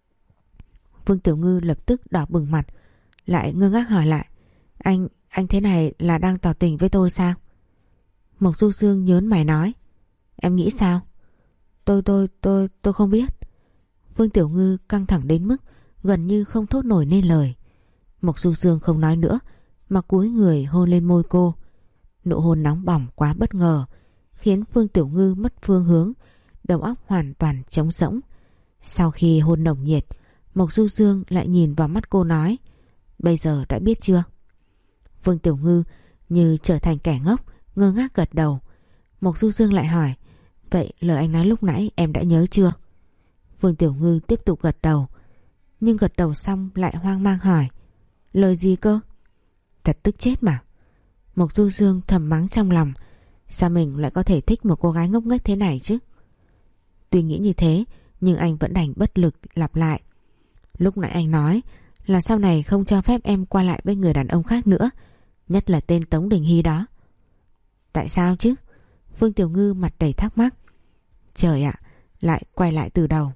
Phương Tiểu Ngư lập tức đỏ bừng mặt, lại ngơ ngác hỏi lại, Anh, anh thế này là đang tỏ tình với tôi sao? Mộc Du Dương nhớn mày nói, em nghĩ sao? Tôi, tôi, tôi, tôi không biết. Phương Tiểu Ngư căng thẳng đến mức gần như không thốt nổi nên lời. Mộc Du Dương không nói nữa mà cúi người hôn lên môi cô. Nụ hôn nóng bỏng quá bất ngờ khiến Phương Tiểu Ngư mất phương hướng, đầu óc hoàn toàn trống rỗng. Sau khi hôn nồng nhiệt, Mộc Du Dương lại nhìn vào mắt cô nói, bây giờ đã biết chưa? Phương Tiểu Ngư như trở thành kẻ ngốc, ngơ ngác gật đầu. Mộc Du Dương lại hỏi, vậy lời anh nói lúc nãy em đã nhớ chưa? Phương Tiểu Ngư tiếp tục gật đầu, nhưng gật đầu xong lại hoang mang hỏi, lời gì cơ? Thật tức chết mà. Mộc Du Dương thầm mắng trong lòng, sao mình lại có thể thích một cô gái ngốc nghếch thế này chứ? Tuy nghĩ như thế nhưng anh vẫn đành bất lực lặp lại, lúc nãy anh nói là sau này không cho phép em qua lại với người đàn ông khác nữa, nhất là tên Tống Đình Hy đó. Tại sao chứ? Phương Tiểu Ngư mặt đầy thắc mắc. Trời ạ, lại quay lại từ đầu.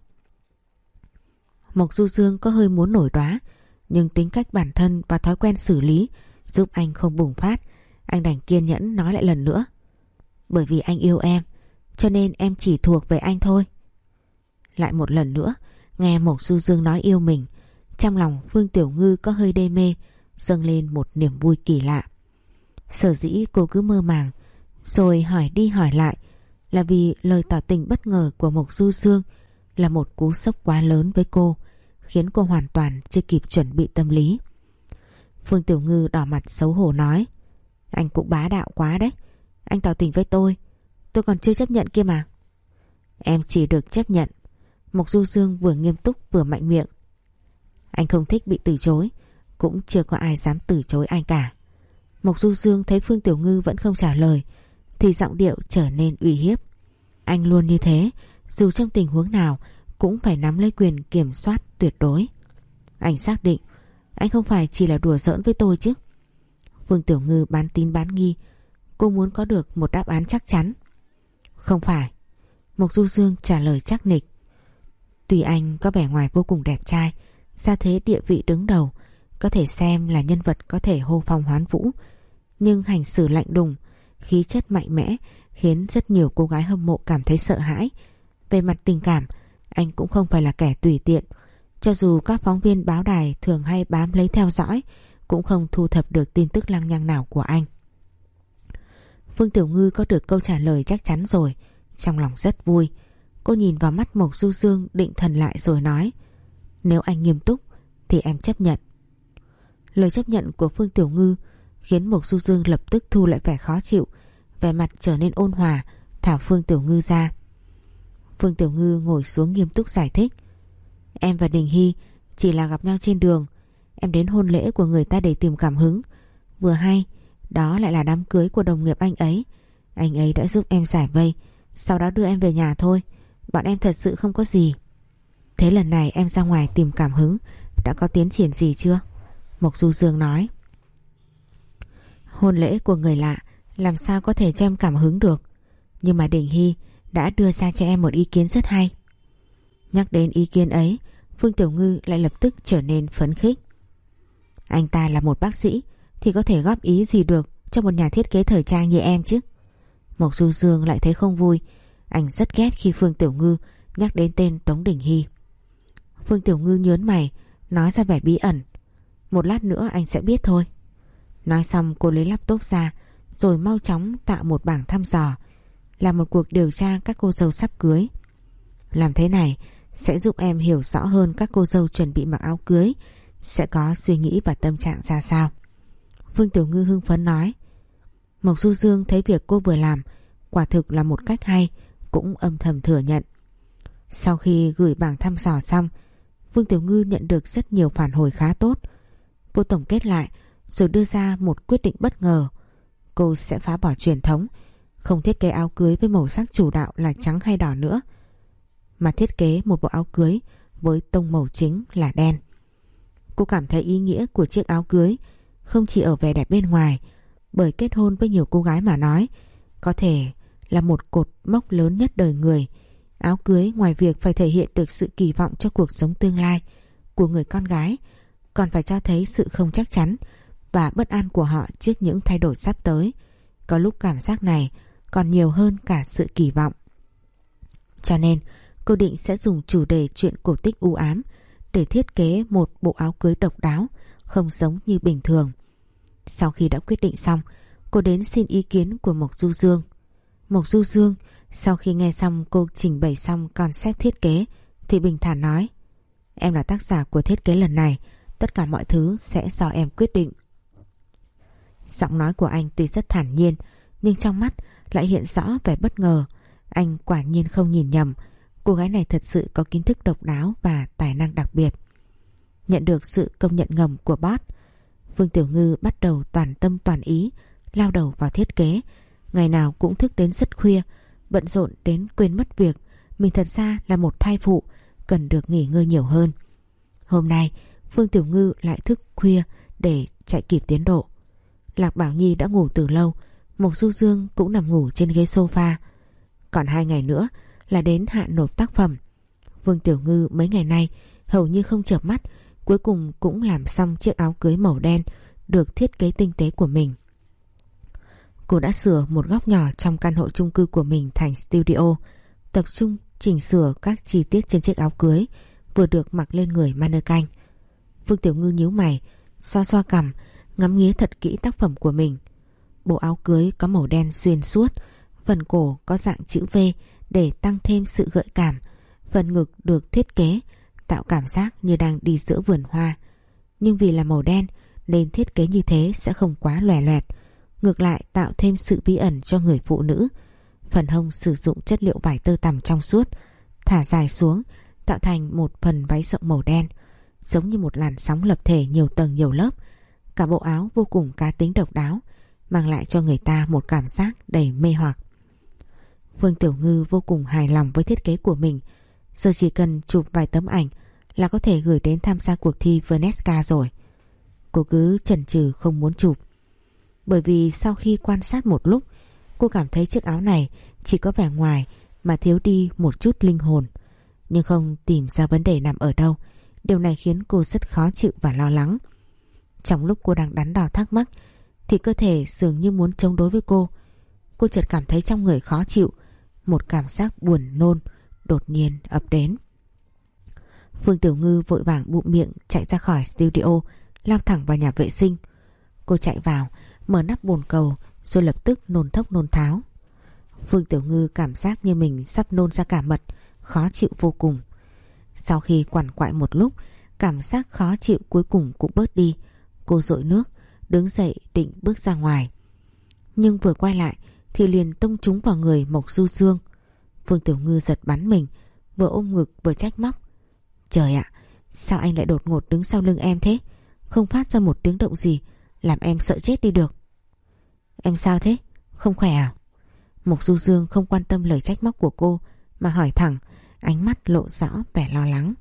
Mộc Du Dương có hơi muốn nổi đoá, nhưng tính cách bản thân và thói quen xử lý giúp anh không bùng phát. Anh đành kiên nhẫn nói lại lần nữa, bởi vì anh yêu em, cho nên em chỉ thuộc về anh thôi. Lại một lần nữa nghe Mộc Du Dương nói yêu mình, trong lòng Phương Tiểu Ngư có hơi đê mê, dâng lên một niềm vui kỳ lạ. Sở dĩ cô cứ mơ màng rồi hỏi đi hỏi lại là vì lời tỏ tình bất ngờ của Mộc Du Dương là một cú sốc quá lớn với cô, khiến cô hoàn toàn chưa kịp chuẩn bị tâm lý. Phương Tiểu Ngư đỏ mặt xấu hổ nói: Anh cũng bá đạo quá đấy. Anh tỏ tình với tôi, tôi còn chưa chấp nhận kia mà. Em chỉ được chấp nhận. Mộc Du Dương vừa nghiêm túc vừa mạnh miệng. Anh không thích bị từ chối, cũng chưa có ai dám từ chối anh cả. Mộc Du Dương thấy Phương Tiểu Ngư vẫn không trả lời thì giọng điệu trở nên uy hiếp. Anh luôn như thế, dù trong tình huống nào cũng phải nắm lấy quyền kiểm soát tuyệt đối. Anh xác định anh không phải chỉ là đùa giỡn với tôi chứ. Phương Tiểu Ngư bán tín bán nghi. Cô muốn có được một đáp án chắc chắn. Không phải. Mộc Du Dương trả lời chắc nịch. Tuy anh có vẻ ngoài vô cùng đẹp trai, gia thế địa vị đứng đầu, có thể xem là nhân vật có thể hô phong hoán vũ, nhưng hành xử lạnh lùng, khí chất mạnh mẽ khiến rất nhiều cô gái hâm mộ cảm thấy sợ hãi. Về mặt tình cảm, anh cũng không phải là kẻ tùy tiện. Cho dù các phóng viên báo đài thường hay bám lấy theo dõi, cũng không thu thập được tin tức lăng nhăng nào của anh. Phương Tiểu Ngư có được câu trả lời chắc chắn rồi, trong lòng rất vui. Cô nhìn vào mắt Mộc Du Dương, định thần lại rồi nói: Nếu anh nghiêm túc thì em chấp nhận. Lời chấp nhận của Phương Tiểu Ngư khiến Mộc Du Dương lập tức thu lại vẻ khó chịu, vẻ mặt trở nên ôn hòa, thả Phương Tiểu Ngư ra. Phương Tiểu Ngư ngồi xuống nghiêm túc giải thích: Em và Đình Hy chỉ là gặp nhau trên đường. Em đến hôn lễ của người ta để tìm cảm hứng. Vừa hay đó lại là đám cưới của đồng nghiệp anh ấy. Anh ấy đã giúp em giải vây, sau đó đưa em về nhà thôi. Bọn em thật sự không có gì. Thế lần này em ra ngoài tìm cảm hứng đã có tiến triển gì chưa? Mộc Du Dương nói: Hôn lễ của người lạ làm sao có thể cho em cảm hứng được. Nhưng mà Đình Hy đã đưa ra cho em một ý kiến rất hay. Nhắc đến ý kiến ấy, Phương Tiểu Ngư lại lập tức trở nên phấn khích. Anh ta là một bác sĩ thì có thể góp ý gì được cho một nhà thiết kế thời trang như em chứ. Mộc Du Dương lại thấy không vui. Anh rất ghét khi Phương Tiểu Ngư nhắc đến tên Tống Đình Hy. Phương Tiểu Ngư nhớn mày, nói ra vẻ bí ẩn: Một lát nữa anh sẽ biết thôi. Nói xong cô lấy laptop ra, rồi mau chóng tạo một bảng thăm dò, là một cuộc điều tra các cô dâu sắp cưới. Làm thế này sẽ giúp em hiểu rõ hơn các cô dâu chuẩn bị mặc áo cưới sẽ có suy nghĩ và tâm trạng ra sao. Phương Tiểu Ngư hưng phấn nói. Mộc Du Dương thấy việc cô vừa làm quả thực là một cách hay, cũng âm thầm thừa nhận. Sau khi gửi bảng thăm dò xong, Phương Tiểu Ngư nhận được rất nhiều phản hồi khá tốt. Cô tổng kết lại rồi đưa ra một quyết định bất ngờ. Cô sẽ phá bỏ truyền thống, không thiết kế áo cưới với màu sắc chủ đạo là trắng hay đỏ nữa, mà thiết kế một bộ áo cưới với tông màu chính là đen. Cô cảm thấy ý nghĩa của chiếc áo cưới không chỉ ở vẻ đẹp bên ngoài, bởi kết hôn với nhiều cô gái mà nói có thể là một cột mốc lớn nhất đời người. Áo cưới ngoài việc phải thể hiện được sự kỳ vọng cho cuộc sống tương lai của người con gái, còn phải cho thấy sự không chắc chắn và bất an của họ trước những thay đổi sắp tới. Có lúc cảm giác này còn nhiều hơn cả sự kỳ vọng. Cho nên cô định sẽ dùng chủ đề chuyện cổ tích u ám để thiết kế một bộ áo cưới độc đáo, không giống như bình thường. Sau khi đã quyết định xong, cô đến xin ý kiến của Mộc Du Dương. Mộc Du Dương sau khi nghe xong cô trình bày xong concept thiết kế thì bình thản nói: Em là tác giả của thiết kế lần này, tất cả mọi thứ sẽ do em quyết định. Giọng nói của anh tuy rất thản nhiên, nhưng trong mắt lại hiện rõ vẻ bất ngờ. Anh quả nhiên không nhìn nhầm, cô gái này thật sự có kiến thức độc đáo và tài năng đặc biệt. Nhận được sự công nhận ngầm của boss, Phương Tiểu Ngư bắt đầu toàn tâm toàn ý lao đầu vào thiết kế. Ngày nào cũng thức đến rất khuya, bận rộn đến quên mất việc mình thật ra là một thai phụ, cần được nghỉ ngơi nhiều hơn. Hôm nay Phương Tiểu Ngư lại thức khuya để chạy kịp tiến độ. Lạc Bảo Nhi đã ngủ từ lâu, Mộc Du Dương cũng nằm ngủ trên ghế sofa. Còn hai ngày nữa là đến hạn nộp tác phẩm. Phương Tiểu Ngư mấy ngày nay hầu như không chợp mắt, cuối cùng cũng làm xong chiếc áo cưới màu đen được thiết kế tinh tế của mình. Cô đã sửa một góc nhỏ trong căn hộ chung cư của mình thành studio, tập trung chỉnh sửa các chi tiết trên chiếc áo cưới vừa được mặc lên người mannequin. Phương Tiểu Ngư nhíu mày, xoa xoa cằm, ngắm nghía thật kỹ tác phẩm của mình. Bộ áo cưới có màu đen xuyên suốt, phần cổ có dạng chữ V để tăng thêm sự gợi cảm. Phần ngực được thiết kế tạo cảm giác như đang đi giữa vườn hoa, nhưng vì là màu đen nên thiết kế như thế sẽ không quá lòe loẹt, ngược lại tạo thêm sự bí ẩn cho người phụ nữ. Phần hông sử dụng chất liệu vải tơ tằm trong suốt, thả dài xuống tạo thành một phần váy rộng màu đen, giống như một làn sóng lập thể nhiều tầng nhiều lớp. Cả bộ áo vô cùng cá tính độc đáo, mang lại cho người ta một cảm giác đầy mê hoặc. Phương Tiểu Ngư vô cùng hài lòng với thiết kế của mình. Giờ chỉ cần chụp vài tấm ảnh là có thể gửi đến tham gia cuộc thi Veneska rồi. Cô cứ chần chừ không muốn chụp, bởi vì sau khi quan sát một lúc, cô cảm thấy chiếc áo này chỉ có vẻ ngoài mà thiếu đi một chút linh hồn, nhưng không tìm ra vấn đề nằm ở đâu. Điều này khiến cô rất khó chịu và lo lắng. Trong lúc cô đang đắn đo thắc mắc thì cơ thể dường như muốn chống đối với cô. Cô chợt cảm thấy trong người khó chịu, một cảm giác buồn nôn đột nhiên ập đến. Phương Tiểu Ngư vội vàng bụm miệng chạy ra khỏi studio, lao thẳng vào nhà vệ sinh. Cô chạy vào, mở nắp bồn cầu rồi lập tức nôn thốc nôn tháo. Phương Tiểu Ngư cảm giác như mình sắp nôn ra cả mật, khó chịu vô cùng. Sau khi quằn quại một lúc, cảm giác khó chịu cuối cùng cũng bớt đi. Cô dội nước, đứng dậy định bước ra ngoài, nhưng vừa quay lại thì liền tông trúng vào người Mộc Du Dương. Phương Tiểu Ngư giật bắn mình, vừa ôm ngực vừa trách móc: Trời ạ, sao anh lại đột ngột đứng sau lưng em thế? Không phát ra một tiếng động gì, làm em sợ chết đi được. Em sao thế? Không khỏe à? Mộc Du Dương không quan tâm lời trách móc của cô mà hỏi thẳng, ánh mắt lộ rõ vẻ lo lắng.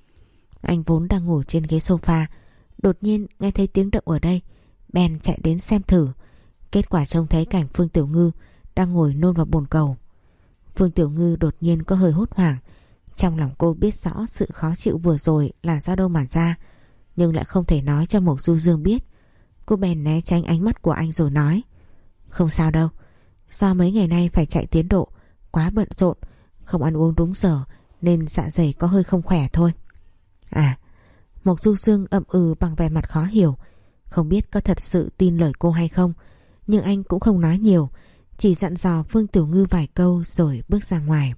Anh vốn đang ngủ trên ghế sofa, đột nhiên nghe thấy tiếng động ở đây, bèn chạy đến xem thử. Kết quả trông thấy cảnh Phương Tiểu Ngư đang ngồi nôn vào bồn cầu. Phương Tiểu Ngư đột nhiên có hơi hốt hoảng. Trong lòng cô biết rõ sự khó chịu vừa rồi là do đâu mà ra, nhưng lại không thể nói cho Mộc Du Dương biết. Cô bèn né tránh ánh mắt của anh rồi nói: Không sao đâu, do mấy ngày nay phải chạy tiến độ, quá bận rộn, không ăn uống đúng giờ nên dạ dày có hơi không khỏe thôi. À, Mộc Du Dương ậm ừ bằng vẻ mặt khó hiểu. Không biết có thật sự tin lời cô hay không, nhưng anh cũng không nói nhiều, chỉ dặn dò Phương Tiểu Ngư vài câu rồi bước ra ngoài.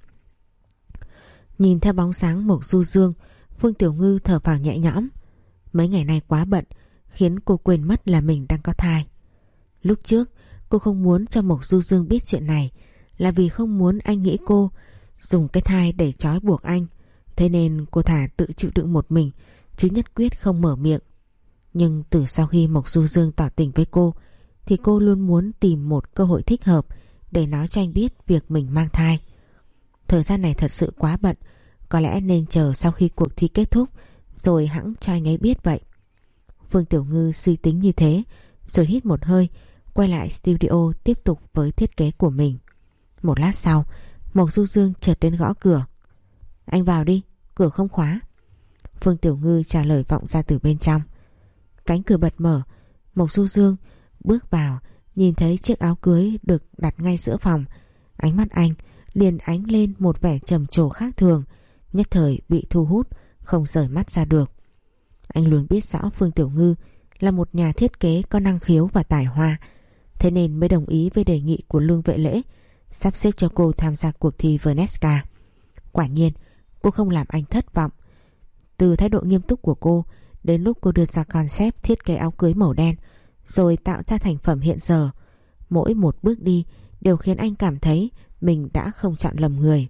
Nhìn theo bóng sáng Mộc Du Dương, Phương Tiểu Ngư thở phào nhẹ nhõm. Mấy ngày nay quá bận khiến cô quên mất là mình đang có thai. Lúc trước cô không muốn cho Mộc Du Dương biết chuyện này là vì không muốn anh nghĩ cô dùng cái thai để trói buộc anh. Thế nên cô thà tự chịu đựng một mình, chứ nhất quyết không mở miệng. Nhưng từ sau khi Mộc Du Dương tỏ tình với cô thì cô luôn muốn tìm một cơ hội thích hợp để nói cho anh biết việc mình mang thai. Thời gian này thật sự quá bận, có lẽ nên chờ sau khi cuộc thi kết thúc rồi hẵng cho anh ấy biết vậy. Phương Tiểu Ngư suy tính như thế rồi hít một hơi, quay lại studio tiếp tục với thiết kế của mình. Một lát sau, Mộc Du Dương chợt đến gõ cửa. Anh vào đi, cửa không khóa. Phương Tiểu Ngư trả lời vọng ra từ bên trong. Cánh cửa bật mở, Mộc Du Dương bước vào, nhìn thấy chiếc áo cưới được đặt ngay giữa phòng. Ánh mắt anh liền ánh lên một vẻ trầm trồ khác thường, nhất thời bị thu hút, không rời mắt ra được. Anh luôn biết rõ Phương Tiểu Ngư là một nhà thiết kế có năng khiếu và tài hoa, thế nên mới đồng ý với đề nghị của Lương Vệ Lễ sắp xếp cho cô tham gia cuộc thi Veneska. Quả nhiên cô không làm anh thất vọng. Từ thái độ nghiêm túc của cô đến lúc cô đưa ra concept thiết kế áo cưới màu đen rồi tạo ra thành phẩm hiện giờ, mỗi một bước đi đều khiến anh cảm thấy mình đã không chọn lầm người.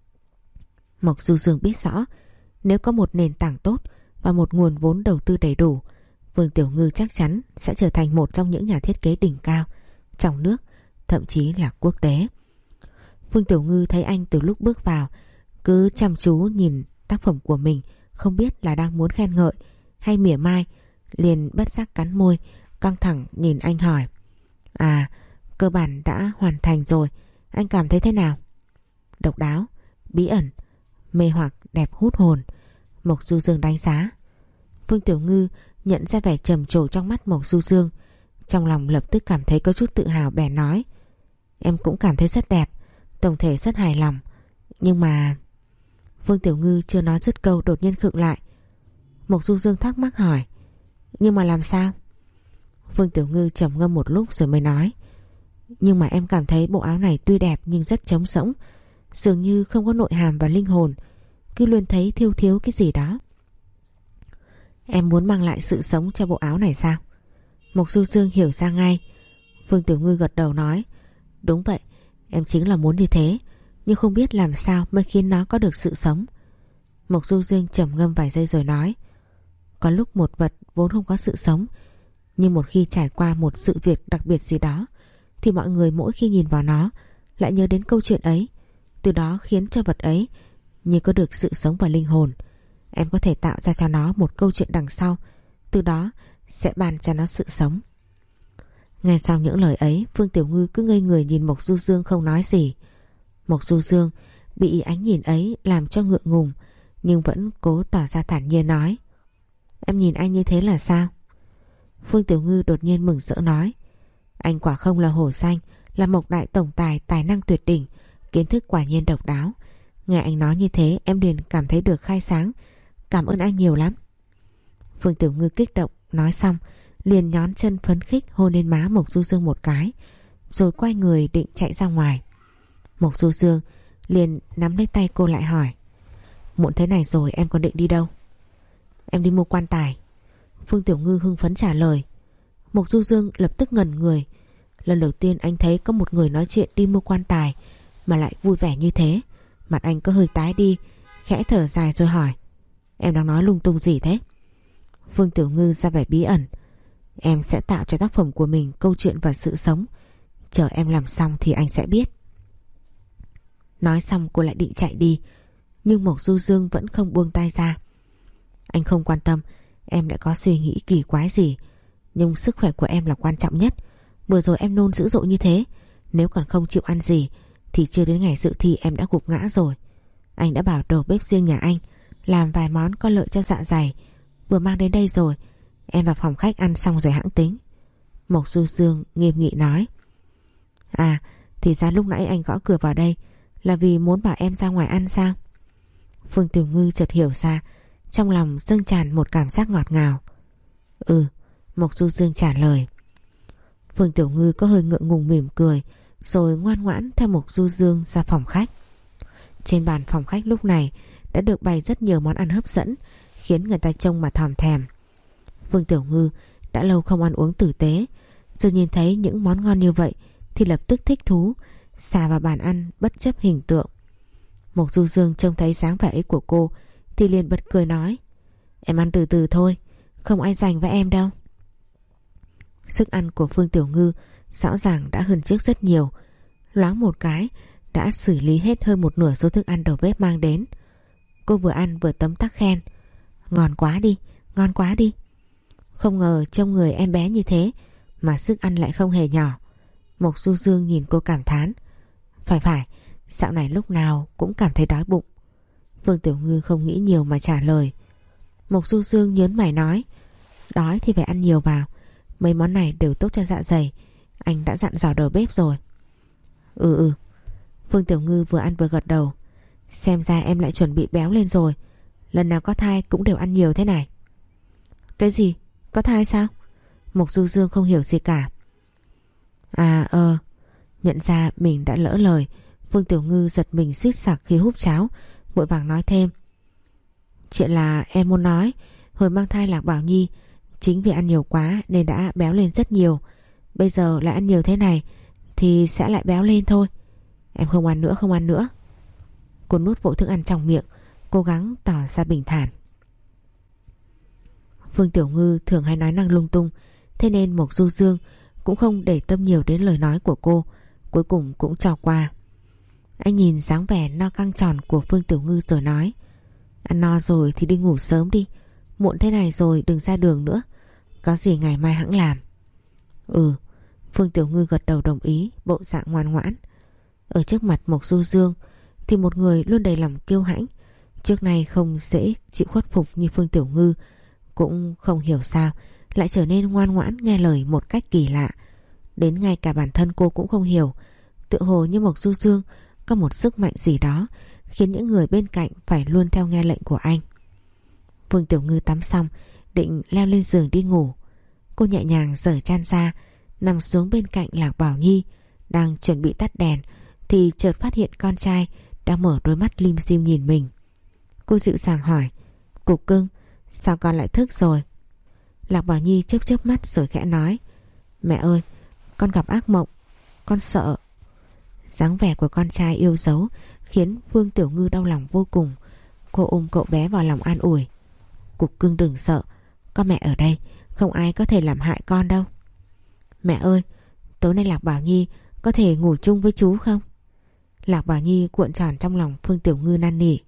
Mộc Du Dương biết rõ nếu có một nền tảng tốt và một nguồn vốn đầu tư đầy đủ, Phương Tiểu Ngư chắc chắn sẽ trở thành một trong những nhà thiết kế đỉnh cao trong nước, thậm chí là quốc tế. Phương Tiểu Ngư thấy anh từ lúc bước vào cứ chăm chú nhìn tác phẩm của mình, không biết là đang muốn khen ngợi hay mỉa mai, liền bất giác cắn môi, căng thẳng nhìn anh hỏi: À, cơ bản đã hoàn thành rồi, anh cảm thấy thế nào? Độc đáo, bí ẩn, mê hoặc, đẹp hút hồn, Mộc Du Dương đánh giá. Phương Tiểu Ngư nhận ra vẻ trầm trồ trong mắt Mộc Du Dương, trong lòng lập tức cảm thấy có chút tự hào, bèn nói: Em cũng cảm thấy rất đẹp, tổng thể rất hài lòng, nhưng mà... Phương Tiểu Ngư chưa nói dứt câu đột nhiên khựng lại. Mộc Du Dương thắc mắc hỏi: Nhưng mà làm sao? Phương Tiểu Ngư trầm ngâm một lúc rồi mới nói: Nhưng mà em cảm thấy bộ áo này tuy đẹp nhưng rất trống rỗng, dường như không có nội hàm và linh hồn. cứ luôn thấy thiếu thiếu cái gì đó. Em muốn mang lại sự sống cho bộ áo này sao? Mộc Du Dương hiểu ra ngay. Phương Tiểu Ngư gật đầu nói, đúng vậy, em chính là muốn như thế, nhưng không biết làm sao mới khiến nó có được sự sống. Mộc Du Dương trầm ngâm vài giây rồi nói, có lúc một vật vốn không có sự sống, nhưng một khi trải qua một sự việc đặc biệt gì đó thì mọi người mỗi khi nhìn vào nó lại nhớ đến câu chuyện ấy, từ đó khiến cho vật ấy như có được sự sống và linh hồn. Em có thể tạo ra cho nó một câu chuyện đằng sau, từ đó sẽ ban cho nó sự sống. Nghe xong những lời ấy, Phương Tiểu Ngư cứ ngây người nhìn Mộc Du Dương không nói gì. Mộc Du Dương bị ánh nhìn ấy làm cho ngượng ngùng, nhưng vẫn cố tỏ ra thản nhiên nói, em nhìn anh như thế là sao? Phương Tiểu Ngư đột nhiên mừng rỡ nói, anh quả không là hổ xanh, là Mộc đại tổng tài tài năng tuyệt đỉnh, kiến thức quả nhiên độc đáo. Nghe anh nói như thế em liền cảm thấy được khai sáng. Cảm ơn anh nhiều lắm. Phương Tiểu Ngư kích động nói xong liền nhón chân phấn khích hôn lên má Mộc Du Dương một cái, rồi quay người định chạy ra ngoài. Mộc Du Dương liền nắm lấy tay cô lại hỏi, muộn thế này rồi em còn định đi đâu? Em đi mua quan tài. Phương Tiểu Ngư hưng phấn trả lời. Mộc Du Dương lập tức ngẩn người. Lần đầu tiên anh thấy có một người nói chuyện đi mua quan tài mà lại vui vẻ như thế. Mặt anh có hơi tái đi, khẽ thở dài rồi hỏi, em đang nói lung tung gì thế? Phương Tiểu Ngư ra vẻ bí ẩn, em sẽ tạo cho tác phẩm của mình câu chuyện và sự sống, chờ em làm xong thì anh sẽ biết. Nói xong cô lại định chạy đi, nhưng Mộc Du Dương vẫn không buông tay ra. Anh không quan tâm em đã có suy nghĩ kỳ quái gì, nhưng sức khỏe của em là quan trọng nhất. Vừa rồi em nôn dữ dội như thế, nếu còn không chịu ăn gì thì chưa đến ngày dự thi em đã gục ngã rồi. Anh đã bảo đầu bếp riêng nhà anh làm vài món có lợi cho dạ dày, vừa mang đến đây rồi, em vào phòng khách ăn xong rồi hãng tính. Mộc Du Dương nghiêm nghị nói. À, thì ra lúc nãy anh gõ cửa vào đây là vì muốn bảo em ra ngoài ăn sao? Phương Tiểu Ngư chợt hiểu ra, trong lòng dâng tràn một cảm giác ngọt ngào. Ừ, Mộc Du Dương trả lời. Phương Tiểu Ngư có hơi ngượng ngùng mỉm cười, rồi ngoan ngoãn theo Mộc Du Dương ra phòng khách. Trên bàn phòng khách lúc này đã được bày rất nhiều món ăn hấp dẫn, khiến người ta trông mà thòm thèm. Phương Tiểu Ngư đã lâu không ăn uống tử tế, giờ nhìn thấy những món ngon như vậy thì lập tức thích thú, xà vào bàn ăn bất chấp hình tượng. Mộc Du Dương trông thấy dáng vẻ ấy của cô thì liền bật cười nói, em ăn từ từ thôi, không ai giành với em đâu. Sức ăn của Phương Tiểu Ngư rõ ràng đã hơn trước rất nhiều, loáng một cái đã xử lý hết hơn một nửa số thức ăn đầu bếp mang đến. Cô vừa ăn vừa tấm tắc khen, ngon quá đi, ngon quá đi. Không ngờ trông người em bé như thế mà sức ăn lại không hề nhỏ. Mộc Du Dương nhìn cô cảm thán, phải phải, dạo này lúc nào cũng cảm thấy đói bụng. Phương Tiểu Ngư không nghĩ nhiều mà trả lời. Mộc Du Dương nhớn mày nói, đói thì phải ăn nhiều vào, mấy món này đều tốt cho dạ dày, anh đã dặn dò đầu bếp rồi. Ừ ừ. Phương Tiểu Ngư vừa ăn vừa gật đầu. Xem ra em lại chuẩn bị béo lên rồi, lần nào có thai cũng đều ăn nhiều thế này. Cái gì? Có thai sao? Mộc Du Dương không hiểu gì cả. À ờ. Nhận ra mình đã lỡ lời, Phương Tiểu Ngư giật mình suýt sặc khi húp cháo, vội vàng nói thêm. Chuyện là em muốn nói, hồi mang thai Lạc Bảo Nhi chính vì ăn nhiều quá nên đã béo lên rất nhiều. Bây giờ lại ăn nhiều thế này thì sẽ lại béo lên thôi. Em không ăn nữa, không ăn nữa. Cô nuốt vội thức ăn trong miệng, cố gắng tỏ ra bình thản. Phương Tiểu Ngư thường hay nói năng lung tung, thế nên Mộc Du Dương cũng không để tâm nhiều đến lời nói của cô, cuối cùng cũng cho qua. Anh nhìn dáng vẻ no căng tròn của Phương Tiểu Ngư rồi nói, ăn no rồi thì đi ngủ sớm đi, muộn thế này rồi đừng ra đường nữa, có gì ngày mai hẵng làm. Ừ. Phương Tiểu Ngư gật đầu đồng ý, bộ dạng ngoan ngoãn. Ở trước mặt Mộc Du Dương thì một người luôn đầy lòng kiêu hãnh, trước nay không dễ chịu khuất phục như Phương Tiểu Ngư, cũng không hiểu sao lại trở nên ngoan ngoãn nghe lời một cách kỳ lạ. Đến ngay cả bản thân cô cũng không hiểu, tựa hồ như Mộc Du Dương có một sức mạnh gì đó khiến những người bên cạnh phải luôn theo nghe lệnh của anh. Phương Tiểu Ngư tắm xong định leo lên giường đi ngủ. Cô nhẹ nhàng giở chăn ra, nằm xuống bên cạnh Lạc Bảo Nhi đang chuẩn bị tắt đèn thì chợt phát hiện con trai đang mở đôi mắt lim dim nhìn mình. Cô dịu dàng hỏi: Cục cưng, sao con lại thức rồi? Lạc Bảo Nhi chớp chớp mắt rồi khẽ nói: Mẹ ơi, con gặp ác mộng, con sợ. Dáng vẻ của con trai yêu dấu khiến Phương Tiểu Ngư đau lòng vô cùng. Cô ôm cậu bé vào lòng an ủi: Cục cưng đừng sợ, có mẹ ở đây, không ai có thể làm hại con đâu. Mẹ ơi, tối nay Lạc Bảo Nhi có thể ngủ chung với chú không? Lạc Bảo Nhi cuộn tròn trong lòng Phương Tiểu Ngư năn nỉ.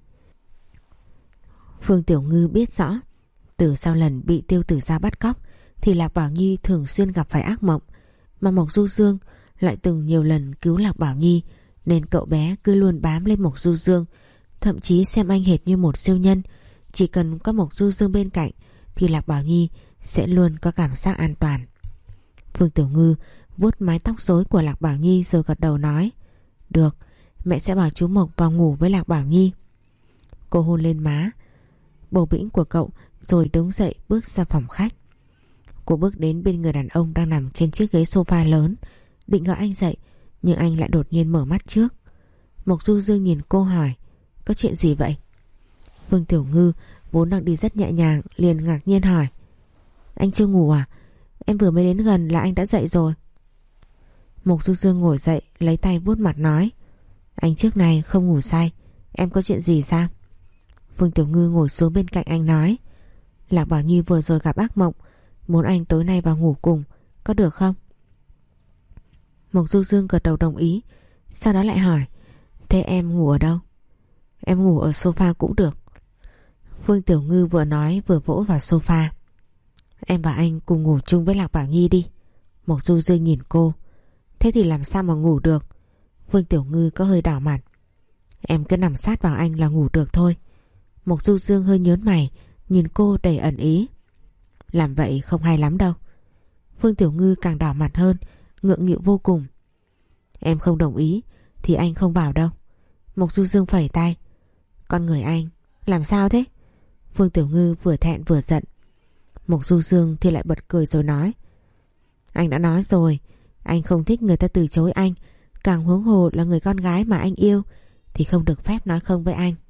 Phương Tiểu Ngư biết rõ, từ sau lần bị Tiêu Tử Gia bắt cóc thì Lạc Bảo Nhi thường xuyên gặp phải ác mộng, mà Mộc Du Dương lại từng nhiều lần cứu Lạc Bảo Nhi, nên cậu bé cứ luôn bám lên Mộc Du Dương, thậm chí xem anh hệt như một siêu nhân. Chỉ cần có Mộc Du Dương bên cạnh thì Lạc Bảo Nhi sẽ luôn có cảm giác an toàn. Phương Tiểu Ngư vuốt mái tóc rối của Lạc Bảo Nhi rồi gật đầu nói: Được, mẹ sẽ bảo chú Mộc vào ngủ với Lạc Bảo Nhi. Cô hôn lên má bầu bĩnh của cậu rồi đứng dậy bước ra phòng khách. Cô bước đến bên người đàn ông đang nằm trên chiếc ghế sofa lớn, định gọi anh dậy, nhưng anh lại đột nhiên mở mắt trước. Mộc Du Dương nhìn cô hỏi: Có chuyện gì vậy? Phương Tiểu Ngư vốn đang đi rất nhẹ nhàng liền ngạc nhiên hỏi: Anh chưa ngủ à? Em vừa mới đến gần là anh đã dậy rồi. Mộc Du Dương ngồi dậy lấy tay vuốt mặt nói: Anh trước này không ngủ say, em có chuyện gì sao? Phương Tiểu Ngư ngồi xuống bên cạnh anh nói: Lạc Bảo Nhi vừa rồi gặp ác mộng, muốn anh tối nay vào ngủ cùng, có được không? Mộc Du Dương gật đầu đồng ý, sau đó lại hỏi: Thế em ngủ ở đâu? Em ngủ ở sofa cũng được. Phương Tiểu Ngư vừa nói vừa vỗ vào sofa. Em và anh cùng ngủ chung với Lạc Bảo Nhi đi. Mộc Du Dương nhìn cô: Thế thì làm sao mà ngủ được? Phương Tiểu Ngư có hơi đỏ mặt. Em cứ nằm sát vào anh là ngủ được thôi. Mộc Du Dương hơi nhớn mày, nhìn cô đầy ẩn ý. Làm vậy không hay lắm đâu. Phương Tiểu Ngư càng đỏ mặt hơn, ngượng nghịu vô cùng. Em không đồng ý thì anh không vào đâu. Mộc Du Dương phẩy tay. Con người anh làm sao thế? Phương Tiểu Ngư vừa thẹn vừa giận. Mộc Du Dương thì lại bật cười rồi nói: Anh đã nói rồi, anh không thích người ta từ chối anh, càng huống hồ là người con gái mà anh yêu thì không được phép nói không với anh.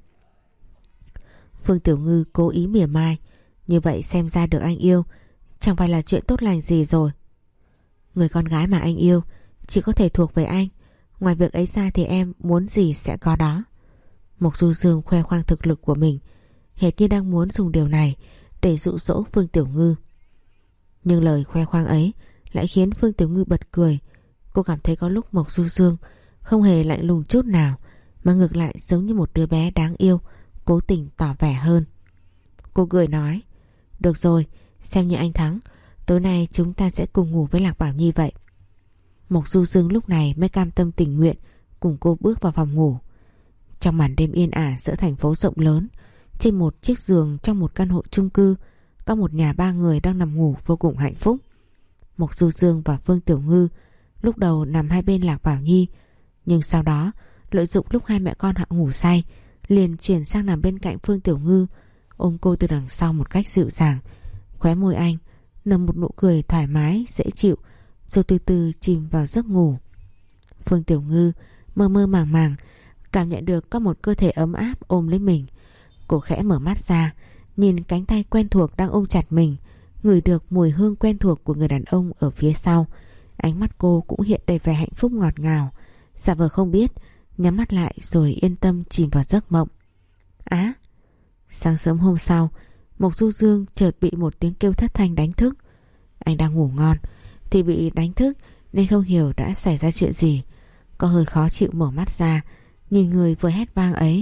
Phương Tiểu Ngư cố ý mỉa mai: Như vậy xem ra được anh yêu chẳng phải là chuyện tốt lành gì rồi. Người con gái mà anh yêu chỉ có thể thuộc về anh, ngoài việc ấy ra thì em muốn gì sẽ có đó. Mộc Du Dương khoe khoang thực lực của mình, hệt như đang muốn dùng điều này để dụ dỗ Phương Tiểu Ngư. Nhưng lời khoe khoang ấy lại khiến Phương Tiểu Ngư bật cười. Cô cảm thấy có lúc Mộc Du Dương không hề lạnh lùng chút nào, mà ngược lại giống như một đứa bé đáng yêu, cố tình tỏ vẻ hơn. Cô cười nói: Được rồi, xem như anh thắng, tối nay chúng ta sẽ cùng ngủ với Lạc Bảo Nhi vậy. Mộc Du Dương lúc này mới cam tâm tình nguyện cùng cô bước vào phòng ngủ. Trong màn đêm yên ả giữa thành phố rộng lớn, trên một chiếc giường trong một căn hộ chung cư, có một nhà ba người đang nằm ngủ vô cùng hạnh phúc. Mộc Du Dương và Phương Tiểu Ngư lúc đầu nằm hai bên Lạc Bảo Nhi, nhưng sau đó lợi dụng lúc hai mẹ con họ ngủ say, liền chuyển sang nằm bên cạnh Phương Tiểu Ngư, ôm cô từ đằng sau một cách dịu dàng. Khóe môi anh nở một nụ cười thoải mái dễ chịu, rồi từ từ chìm vào giấc ngủ. Phương Tiểu Ngư mơ mơ màng màng cảm nhận được có một cơ thể ấm áp ôm lấy mình. Cô khẽ mở mắt ra, nhìn cánh tay quen thuộc đang ôm chặt mình, ngửi được mùi hương quen thuộc của người đàn ông ở phía sau. Ánh mắt cô cũng hiện đầy vẻ hạnh phúc ngọt ngào, giả vờ không biết, nhắm mắt lại rồi yên tâm chìm vào giấc mộng. Á! Sáng sớm hôm sau, Mộc Du Dương chợt bị một tiếng kêu thất thanh đánh thức. Anh đang ngủ ngon thì bị đánh thức, nên không hiểu đã xảy ra chuyện gì. Có hơi khó chịu mở mắt ra, nhìn người vừa hét vang ấy.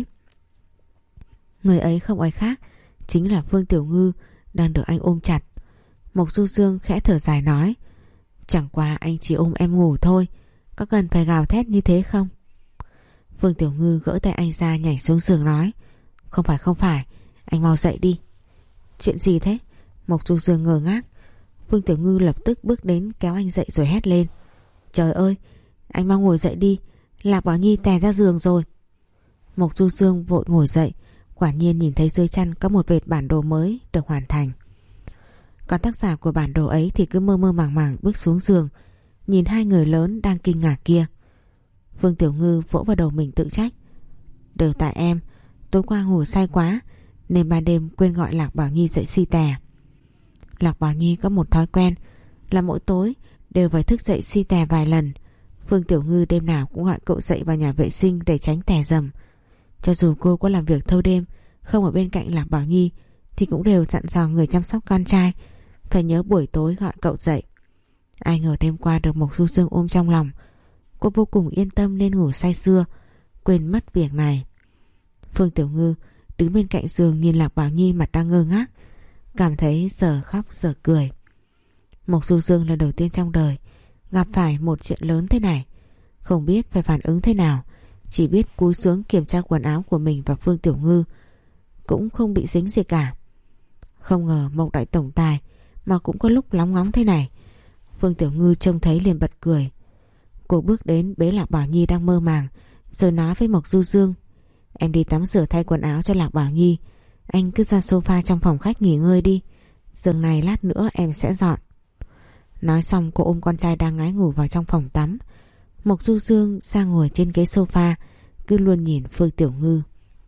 Người ấy không ai khác, chính là Phương Tiểu Ngư đang được anh ôm chặt. Mộc Du Dương khẽ thở dài nói: Chẳng qua anh chỉ ôm em ngủ thôi, có cần phải gào thét như thế không? Phương Tiểu Ngư gỡ tay anh ra, nhảy xuống giường nói: Không phải không phải, anh mau dậy đi. Chuyện gì thế? Mộc Du Dương ngơ ngác. Phương Tiểu Ngư lập tức bước đến kéo anh dậy rồi hét lên: Trời ơi, anh mau ngồi dậy đi, Lạc Bảo Nhi tè ra giường rồi. Mộc Du Dương vội ngồi dậy, quả nhiên nhìn thấy dưới chăn có một vệt bản đồ mới được hoàn thành. Còn tác giả của bản đồ ấy thì cứ mơ mơ màng màng bước xuống giường, nhìn hai người lớn đang kinh ngạc kia. Phương Tiểu Ngư vỗ vào đầu mình tự trách: Đều tại em, tối qua ngủ say quá nên ban đêm quên gọi Lạc Bảo Nhi dậy si tè. Lạc Bảo Nhi có một thói quen là mỗi tối đều phải thức dậy si tè vài lần. Phương Tiểu Ngư đêm nào cũng gọi cậu dậy vào nhà vệ sinh để tránh tè rầm. Cho dù cô có làm việc thâu đêm không ở bên cạnh Lạc Bảo Nhi thì cũng đều dặn dò người chăm sóc con trai phải nhớ buổi tối gọi cậu dậy. Ai ngờ đêm qua được Mộc Du Dương ôm trong lòng, cô vô cùng yên tâm nên ngủ say sưa, quên mất việc này. Phương Tiểu Ngư đứng bên cạnh giường nhìn Lạc Bảo Nhi mặt đang ngơ ngác, cảm thấy giờ khóc giờ cười. Mộc Du Dương lần đầu tiên trong đời gặp phải một chuyện lớn thế này, không biết phải phản ứng thế nào, chỉ biết cúi xuống kiểm tra quần áo của mình và Phương Tiểu Ngư, cũng không bị dính gì cả. Không ngờ Mộc đại tổng tài mà cũng có lúc lóng ngóng thế này. Phương Tiểu Ngư trông thấy liền bật cười. Cô bước đến bế Lạc Bảo Nhi đang mơ màng, rồi nói với Mộc Du Dương: "Em đi tắm rửa thay quần áo cho Lạc Bảo Nhi, anh cứ ra sofa trong phòng khách nghỉ ngơi đi, giường này lát nữa em sẽ dọn." Nói xong cô ôm con trai đang ngái ngủ vào trong phòng tắm. Mộc Du Dương sang ngồi trên ghế sofa, cứ luôn nhìn Phương Tiểu Ngư.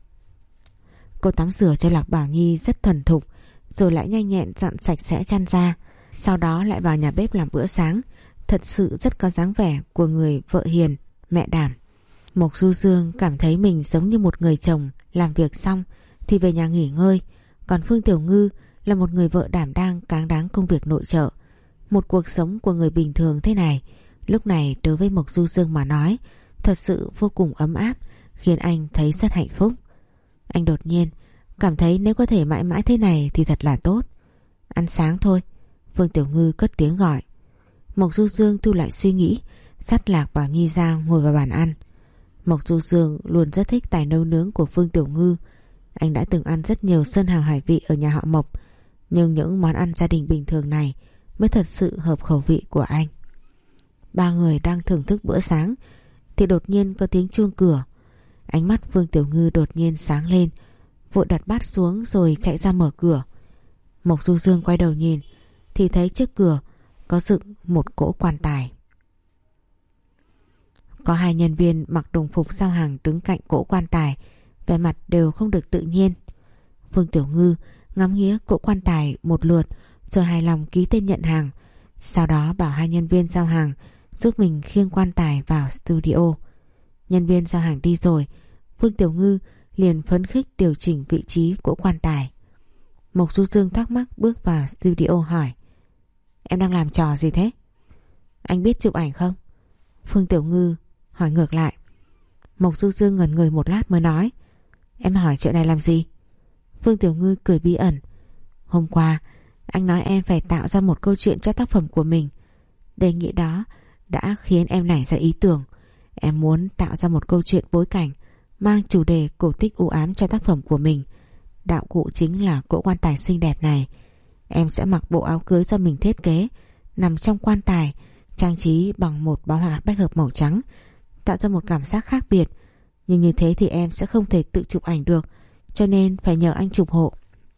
Cô tắm rửa cho Lạc Bảo Nhi rất thuần thục, rồi lại nhanh nhẹn dọn sạch sẽ chăn ra, sau đó lại vào nhà bếp làm bữa sáng, thật sự rất có dáng vẻ của người vợ hiền, mẹ đảm. Mộc Du Dương cảm thấy mình giống như một người chồng làm việc xong thì về nhà nghỉ ngơi, còn Phương Tiểu Ngư là một người vợ đảm đang cáng đáng công việc nội trợ. Một cuộc sống của người bình thường thế này, lúc này đối với Mộc Du Dương mà nói thật sự vô cùng ấm áp, khiến anh thấy rất hạnh phúc. Anh đột nhiên cảm thấy nếu có thể mãi mãi thế này thì thật là tốt. "Ăn sáng thôi," Phương Tiểu Ngư cất tiếng gọi. Mộc Du Dương thu lại suy nghĩ, dắt Lạc Bảo Nhi ra ngồi vào bàn ăn. Mộc Du Dương luôn rất thích tài nấu nướng của Phương Tiểu Ngư. Anh đã từng ăn rất nhiều sơn hào hải vị ở nhà họ Mộc, nhưng những món ăn gia đình bình thường này mới thật sự hợp khẩu vị của anh. Ba người đang thưởng thức bữa sáng thì đột nhiên có tiếng chuông cửa. Ánh mắt Phương Tiểu Ngư đột nhiên sáng lên, vội đặt bát xuống rồi chạy ra mở cửa. Mộc Du Dương quay đầu nhìn thì thấy trước cửa có dựng một cỗ quan tài. Có hai nhân viên mặc đồng phục giao hàng đứng cạnh cỗ quan tài, vẻ mặt đều không được tự nhiên. Phương Tiểu Ngư ngắm nghía cỗ quan tài một lượt rồi hài lòng ký tên nhận hàng, sau đó bảo hai nhân viên giao hàng giúp mình khiêng quan tài vào studio. Nhân viên giao hàng đi rồi, Phương Tiểu Ngư liền phấn khích điều chỉnh vị trí cỗ quan tài. Mộc Du Dương thắc mắc bước vào studio hỏi: "Em đang làm trò gì thế?" "Anh biết chụp ảnh không?" Phương Tiểu Ngư hỏi ngược lại. Mộc Du Dương ngẩn người một lát mới nói: "Em hỏi chuyện này làm gì?" Phương Tiểu Ngư cười bí ẩn: "Hôm qua anh nói em phải tạo ra một câu chuyện cho tác phẩm của mình. Đề nghị đó đã khiến em nảy ra ý tưởng. Em muốn tạo ra một câu chuyện bối cảnh mang chủ đề cổ tích u ám cho tác phẩm của mình. Đạo cụ chính là cỗ quan tài xinh đẹp này. Em sẽ mặc bộ áo cưới do mình thiết kế, nằm trong quan tài, trang trí bằng một bó hoa bách hợp màu trắng, tạo ra một cảm giác khác biệt. Nhưng như thế thì em sẽ không thể tự chụp ảnh được, cho nên phải nhờ anh chụp hộ."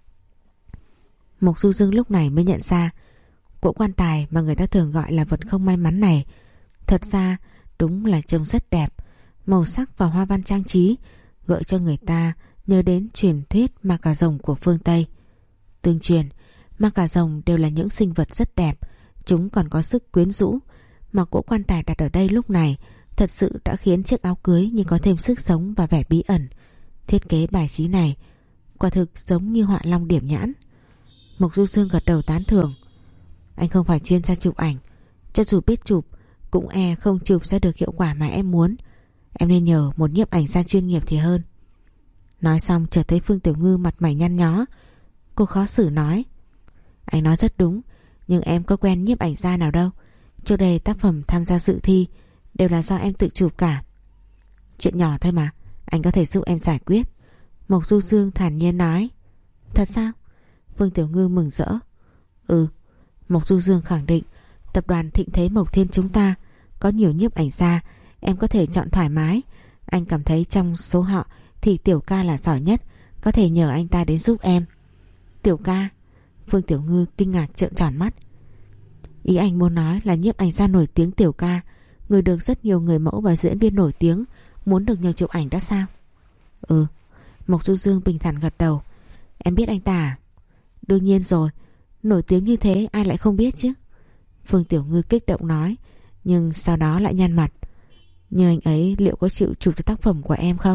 Mộc Du Dương lúc này mới nhận ra cỗ quan tài mà người ta thường gọi là vật không may mắn này thật ra đúng là trông rất đẹp. Màu sắc và hoa văn trang trí gợi cho người ta nhớ đến truyền thuyết ma cà rồng của phương Tây. Tương truyền, ma cà rồng đều là những sinh vật rất đẹp, chúng còn có sức quyến rũ, mà cỗ quan tài đặt ở đây lúc này thật sự đã khiến chiếc áo cưới như có thêm sức sống và vẻ bí ẩn. Thiết kế bài trí này quả thực giống như họa long điểm nhãn. Mộc Du Dương gật đầu tán thưởng. "Anh không phải chuyên gia chụp ảnh, cho dù biết chụp cũng e không chụp ra được hiệu quả mà em muốn. Em nên nhờ một nhiếp ảnh gia chuyên nghiệp thì hơn." Nói xong chợt thấy Phương Tiểu Ngư mặt mày nhăn nhó. Cô khó xử nói: "Anh nói rất đúng, nhưng em có quen nhiếp ảnh gia nào đâu. Trước đây tác phẩm tham gia dự thi đều là do em tự chụp cả." "Chuyện nhỏ thôi mà, anh có thể giúp em giải quyết," Mộc Du Dương thản nhiên nói. "Thật sao?" Phương Tiểu Ngư mừng rỡ. "Ừ," Mộc Du Dương khẳng định, "tập đoàn Thịnh Thế Mộc Thiên chúng ta có nhiều nhiếp ảnh gia, em có thể chọn thoải mái. Anh cảm thấy trong số họ thì Tiểu Ca là giỏi nhất, có thể nhờ anh ta đến giúp em." "Tiểu Ca?" Phương Tiểu Ngư kinh ngạc trợn tròn mắt. "Ý anh muốn nói là nhiếp ảnh gia nổi tiếng Tiểu Ca, người được rất nhiều người mẫu và diễn viên nổi tiếng muốn được nhờ chụp ảnh đó sao?" "Ừ," Mộc Du Dương bình thản gật đầu. Em biết anh ta à? Đương nhiên rồi, nổi tiếng như thế ai lại không biết chứ. Phương Tiểu Ngư kích động nói, nhưng sau đó lại nhăn mặt. Nhưng anh ấy liệu có chịu chụp cho tác phẩm của em không?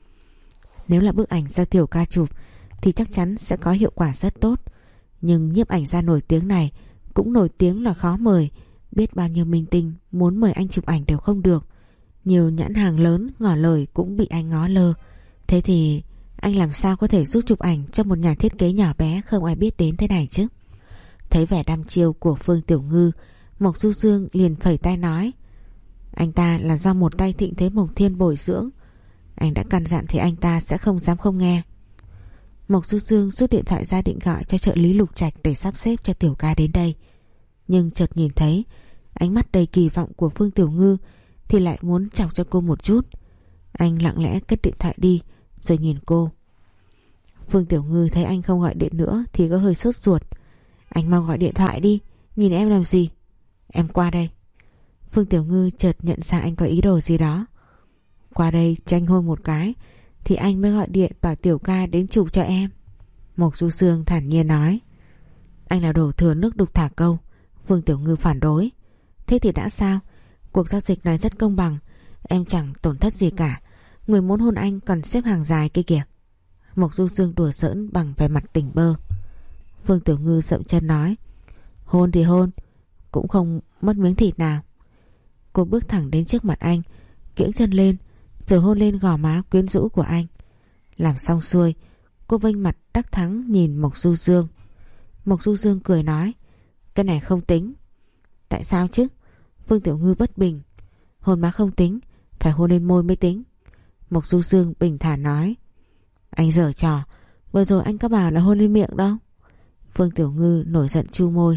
Nếu là bức ảnh do Tiểu ca chụp thì chắc chắn sẽ có hiệu quả rất tốt. Nhưng nhiếp ảnh gia nổi tiếng này cũng nổi tiếng là khó mời. Biết bao nhiêu minh tinh muốn mời anh chụp ảnh đều không được. Nhiều nhãn hàng lớn ngỏ lời cũng bị anh ngó lơ. Thế thì anh làm sao có thể giúp chụp ảnh cho một nhà thiết kế nhỏ bé không ai biết đến thế này chứ? Thấy vẻ đăm chiêu của Phương Tiểu Ngư, Mộc Du Dương liền phẩy tay nói, anh ta là do một tay Thịnh Thế Mộc Thiên bồi dưỡng. Anh đã căn dặn thì anh ta sẽ không dám không nghe. Mộc Du Dương rút điện thoại ra định gọi cho trợ lý Lục Trạch để sắp xếp cho Tiểu ca đến đây. Nhưng chợt nhìn thấy ánh mắt đầy kỳ vọng của Phương Tiểu Ngư thì lại muốn chọc cho cô một chút. Anh lặng lẽ cất điện thoại đi rồi nhìn cô. Phương Tiểu Ngư thấy anh không gọi điện nữa thì có hơi sốt ruột. Anh mau gọi điện thoại đi, nhìn em làm gì? Em qua đây. Phương Tiểu Ngư chợt nhận ra anh có ý đồ gì đó. Qua đây cho anh hôn một cái thì anh mới gọi điện bảo Tiểu ca đến chụp cho em. Mộc Du Dương thản nhiên nói. Anh là đổ thừa nước đục thả câu. Phương Tiểu Ngư phản đối. Thế thì đã sao? Cuộc giao dịch này rất công bằng. Em chẳng tổn thất gì cả. Người muốn hôn anh còn xếp hàng dài kia kìa. Mộc Du Dương đùa giỡn bằng vẻ mặt tỉnh bơ. Phương Tiểu Ngư dậm chân nói, hôn thì hôn, cũng không mất miếng thịt nào. Cô bước thẳng đến trước mặt anh, kiễng chân lên rồi hôn lên gò má quyến rũ của anh. Làm xong xuôi, cô vênh mặt đắc thắng nhìn Mộc Du Dương. Mộc Du Dương cười nói, cái này không tính. Tại sao chứ? Phương Tiểu Ngư bất bình. Hôn má không tính, phải hôn lên môi mới tính. Mộc Du Dương bình thản nói, anh giở trò, vừa rồi anh có bảo là hôn lên miệng đâu. Phương Tiểu Ngư nổi giận chu môi.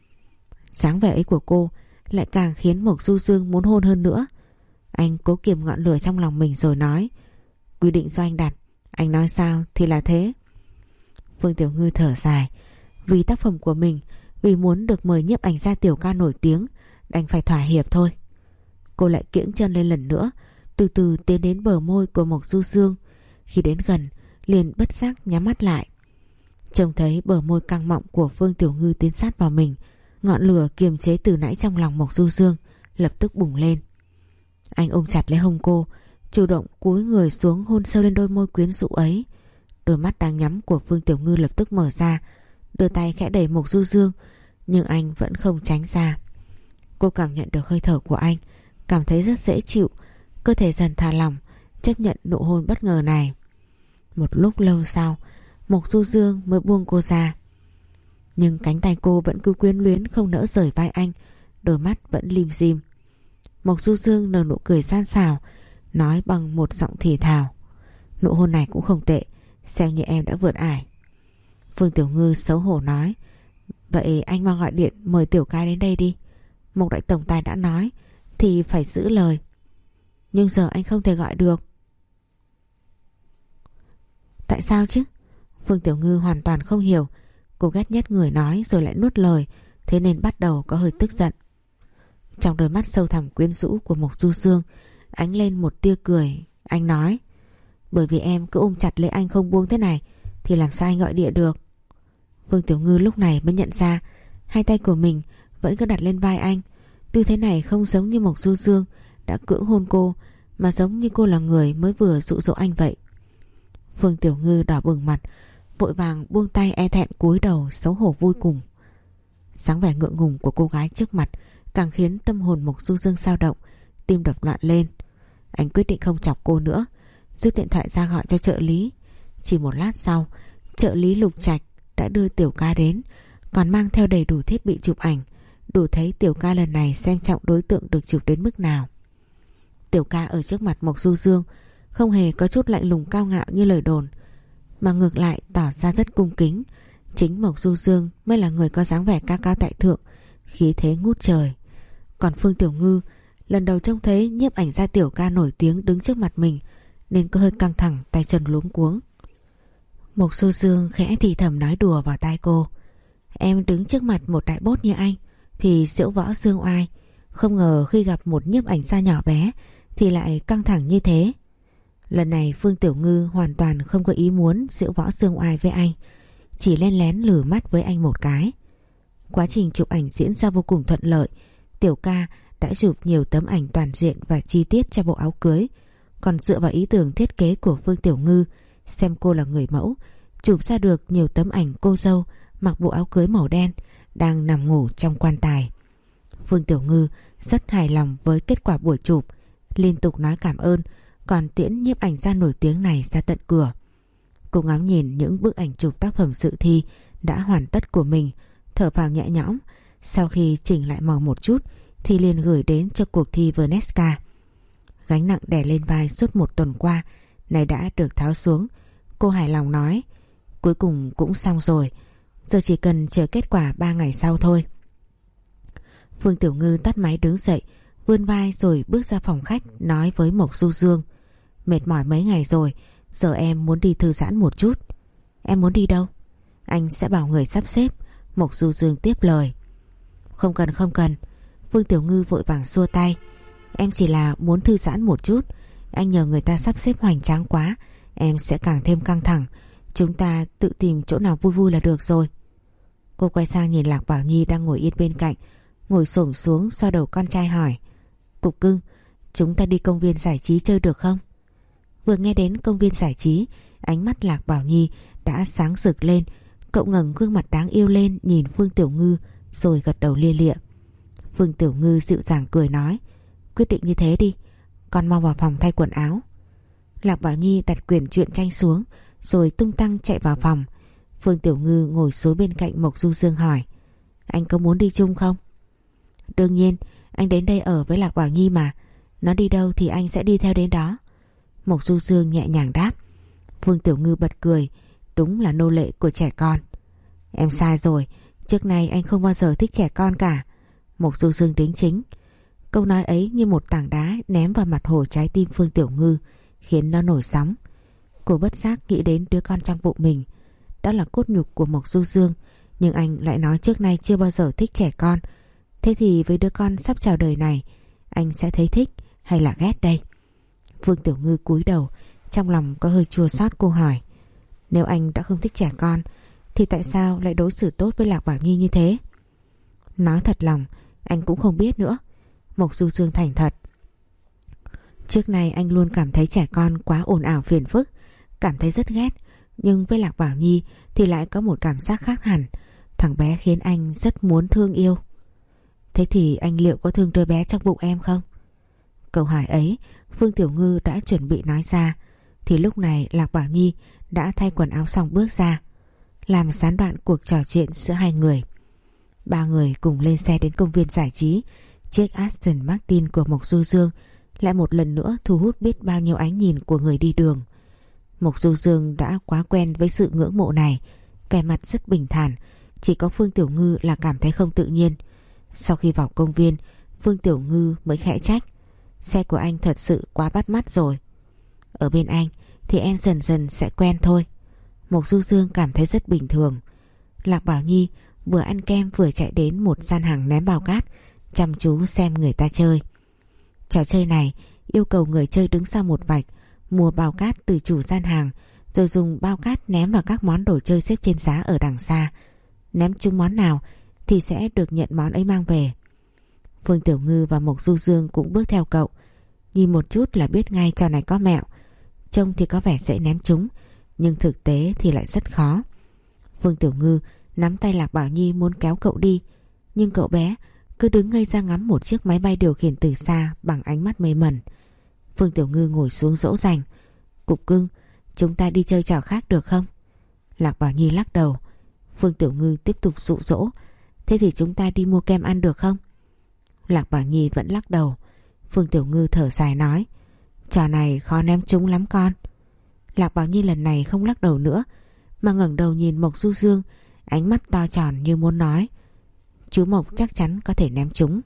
Dáng vẻ ấy của cô lại càng khiến Mộc Du Dương muốn hôn hơn nữa. Anh cố kiềm ngọn lửa trong lòng mình rồi nói, quy định do anh đặt, anh nói sao thì là thế. Phương Tiểu Ngư thở dài. Vì tác phẩm của mình, vì muốn được mời nhiếp ảnh gia Tiểu ca nổi tiếng, đành phải thỏa hiệp thôi. Cô lại kiễng chân lên lần nữa, từ từ tiến đến bờ môi của Mộc Du Dương. Khi đến gần liền bất giác nhắm mắt lại. Trông thấy bờ môi căng mọng của Phương Tiểu Ngư tiến sát vào mình, ngọn lửa kiềm chế từ nãy trong lòng Mộc Du Dương lập tức bùng lên. Anh ôm chặt lấy hông cô, chủ động cúi người xuống hôn sâu lên đôi môi quyến rũ ấy. Đôi mắt đang nhắm của Phương Tiểu Ngư lập tức mở ra, đưa tay khẽ đẩy Mộc Du Dương, nhưng anh vẫn không tránh ra. Cô cảm nhận được hơi thở của anh, cảm thấy rất dễ chịu, cơ thể dần thả lỏng, chấp nhận nụ hôn bất ngờ này. Một lúc lâu sau, Mộc Du Dương mới buông cô ra. Nhưng cánh tay cô vẫn cứ quyến luyến không nỡ rời vai anh, đôi mắt vẫn lim dim. Mộc Du Dương nở nụ cười gian xảo, nói bằng một giọng thì thào, nụ hôn này cũng không tệ, xem như em đã vượt ải. Phương Tiểu Ngư xấu hổ nói, vậy anh mau gọi điện mời Tiểu ca đến đây đi. Mộc đại tổng tài đã nói thì phải giữ lời. Nhưng giờ anh không thể gọi được. Tại sao chứ? Phương Tiểu Ngư hoàn toàn không hiểu. Cô ghét nhất người nói rồi lại nuốt lời, thế nên bắt đầu có hơi tức giận. Trong đôi mắt sâu thẳm quyến rũ của Mộc Du Dương ánh lên một tia cười. Anh nói, bởi vì em cứ ôm chặt lấy anh không buông thế này thì làm sao anh gọi điện được. Phương Tiểu Ngư lúc này mới nhận ra hai tay của mình vẫn cứ đặt lên vai anh. Tư thế này không giống như Mộc Du Dương đã cưỡng hôn cô, mà giống như cô là người mới vừa dụ dỗ anh vậy. Phương Tiểu Ngư đỏ bừng mặt, vội vàng buông tay, e thẹn cúi đầu xấu hổ vui cùng. Dáng vẻ ngượng ngùng của cô gái trước mặt càng khiến tâm hồn Mộc Du Dương dao động, tim đập loạn lên. Anh quyết định không chọc cô nữa, rút điện thoại ra gọi cho trợ lý. Chỉ một lát sau, trợ lý Lục Trạch đã đưa Tiểu ca đến, còn mang theo đầy đủ thiết bị chụp ảnh, đủ thấy Tiểu ca lần này xem trọng đối tượng được chụp đến mức nào. Tiểu ca ở trước mặt Mộc Du Dương không hề có chút lạnh lùng cao ngạo như lời đồn, mà ngược lại tỏ ra rất cung kính. Chính Mộc Du Dương mới là người có dáng vẻ cao cao tại thượng, khí thế ngút trời. Còn Phương Tiểu Ngư lần đầu trông thấy nhiếp ảnh gia Tiểu ca nổi tiếng đứng trước mặt mình, nên có hơi căng thẳng, tay chân luống cuống. Mộc Du Dương khẽ thì thầm nói đùa vào tai cô, em đứng trước mặt một đại bốt như anh thì diễu võ dương oai, không ngờ khi gặp một nhiếp ảnh gia nhỏ bé thì lại căng thẳng như thế. Lần này Phương Tiểu Ngư hoàn toàn không có ý muốn giễu võ dương oai với anh, chỉ len lén lử mắt với anh một cái. Quá trình chụp ảnh diễn ra vô cùng thuận lợi. Tiểu ca đã chụp nhiều tấm ảnh toàn diện và chi tiết cho bộ áo cưới. Còn dựa vào ý tưởng thiết kế của Phương Tiểu Ngư, xem cô là người mẫu, chụp ra được nhiều tấm ảnh cô dâu mặc bộ áo cưới màu đen đang nằm ngủ trong quan tài. Phương Tiểu Ngư rất hài lòng với kết quả buổi chụp, liên tục nói cảm ơn, còn tiễn nhiếp ảnh gia nổi tiếng này ra tận cửa. Cô ngắm nhìn những bức ảnh chụp tác phẩm dự thi đã hoàn tất của mình, thở phào nhẹ nhõm. Sau khi chỉnh lại màu một chút thì liền gửi đến cho cuộc thi Vnesca. Gánh nặng đè lên vai suốt một tuần qua này đã được tháo xuống. Cô hài lòng nói, cuối cùng cũng xong rồi, giờ chỉ cần chờ kết quả ba ngày sau thôi. Phương Tiểu Ngư tắt máy đứng dậy, vươn vai rồi bước ra phòng khách, nói với Mộc Du Dương, mệt mỏi mấy ngày rồi, giờ em muốn đi thư giãn một chút. Em muốn đi đâu? Anh sẽ bảo người sắp xếp. Mộc Du Dương tiếp lời. Không cần không cần. Phương Tiểu Ngư vội vàng xua tay. Em chỉ là muốn thư giãn một chút. Anh nhờ người ta sắp xếp hoành tráng quá, em sẽ càng thêm căng thẳng. Chúng ta tự tìm chỗ nào vui vui là được rồi. Cô quay sang nhìn Lạc Bảo Nhi đang ngồi yên bên cạnh, ngồi xổm xuống xoa đầu con trai hỏi, Cục cưng, chúng ta đi công viên giải trí chơi được không? Vừa nghe đến công viên giải trí, ánh mắt Lạc Bảo Nhi đã sáng rực lên. Cậu ngẩng gương mặt đáng yêu lên nhìn Phương Tiểu Ngư rồi gật đầu lia lịa. Phương Tiểu Ngư dịu dàng cười nói, quyết định như thế đi, con mau vào phòng thay quần áo. Lạc Bảo Nhi đặt quyển truyện tranh xuống rồi tung tăng chạy vào phòng. Phương Tiểu Ngư ngồi xuống bên cạnh Mộc Du Dương hỏi, anh có muốn đi chung không? Đương nhiên, anh đến đây ở với Lạc Bảo Nhi mà, nó đi đâu thì anh sẽ đi theo đến đó. Mộc Du Dương nhẹ nhàng đáp. Phương Tiểu Ngư bật cười, đúng là nô lệ của trẻ con. Em sai rồi, trước nay anh không bao giờ thích trẻ con cả. Mộc Du Dương đính chính. Câu nói ấy như một tảng đá ném vào mặt hồ trái tim Phương Tiểu Ngư, khiến nó nổi sóng. Cô bất giác nghĩ đến đứa con trong bụng mình. Đó là cốt nhục của Mộc Du Dương, nhưng anh lại nói trước nay chưa bao giờ thích trẻ con. Thế thì với đứa con sắp chào đời này, anh sẽ thấy thích hay là ghét đây? Phương Tiểu Ngư cúi đầu, trong lòng có hơi chua xót. Cô hỏi, nếu anh đã không thích trẻ con thì tại sao lại đối xử tốt với Lạc Bảo Nhi như thế? Nói thật lòng, anh cũng không biết nữa. Mộc Du Dương thành thật. Trước nay anh luôn cảm thấy trẻ con quá ồn ào phiền phức, cảm thấy rất ghét. Nhưng với Lạc Bảo Nhi thì lại có một cảm giác khác hẳn. Thằng bé khiến anh rất muốn thương yêu. Thế thì anh liệu có thương đứa bé trong bụng em không? Câu hỏi ấy Phương Tiểu Ngư đã chuẩn bị nói ra, thì lúc này Lạc Bảo Nhi đã thay quần áo xong bước ra, làm gián đoạn cuộc trò chuyện giữa hai người. Ba người cùng lên xe đến công viên giải trí. Chiếc Aston Martin của Mộc Du Dương lại một lần nữa thu hút biết bao nhiêu ánh nhìn của người đi đường. Mộc Du Dương đã quá quen với sự ngưỡng mộ này, vẻ mặt rất bình thản. Chỉ có Phương Tiểu Ngư là cảm thấy không tự nhiên. Sau khi vào công viên, Phương Tiểu Ngư mới khẽ trách, xe của anh thật sự quá bắt mắt rồi. Ở bên anh thì em dần dần sẽ quen thôi. Mộc Du Dương cảm thấy rất bình thường. Lạc Bảo Nhi vừa ăn kem vừa chạy đến một gian hàng ném bao cát, chăm chú xem người ta chơi. Trò chơi này yêu cầu người chơi đứng sau một vạch, mua bao cát từ chủ gian hàng, rồi dùng bao cát ném vào các món đồ chơi xếp trên giá ở đằng xa. Ném trúng món nào thì sẽ được nhận món ấy mang về. Phương Tiểu Ngư và Mộc Du Dương cũng bước theo cậu. Nhìn một chút là biết ngay trò này có mẹo. Trông thì có vẻ dễ ném trúng, nhưng thực tế thì lại rất khó. Phương Tiểu Ngư nắm tay Lạc Bảo Nhi muốn kéo cậu đi, nhưng cậu bé cứ đứng ngây ra ngắm một chiếc máy bay điều khiển từ xa bằng ánh mắt mê mẩn. Phương Tiểu Ngư ngồi xuống dỗ dành. Cục cưng, chúng ta đi chơi trò khác được không? Lạc Bảo Nhi lắc đầu. Phương Tiểu Ngư tiếp tục dụ dỗ. Thế thì chúng ta đi mua kem ăn được không? Lạc Bảo Nhi vẫn lắc đầu. Phương Tiểu Ngư thở dài nói, trò này khó ném trúng lắm con. Lạc Bảo Nhi lần này không lắc đầu nữa, mà ngẩng đầu nhìn Mộc Du Dương, ánh mắt to tròn như muốn nói, chú Mộc chắc chắn có thể ném trúng.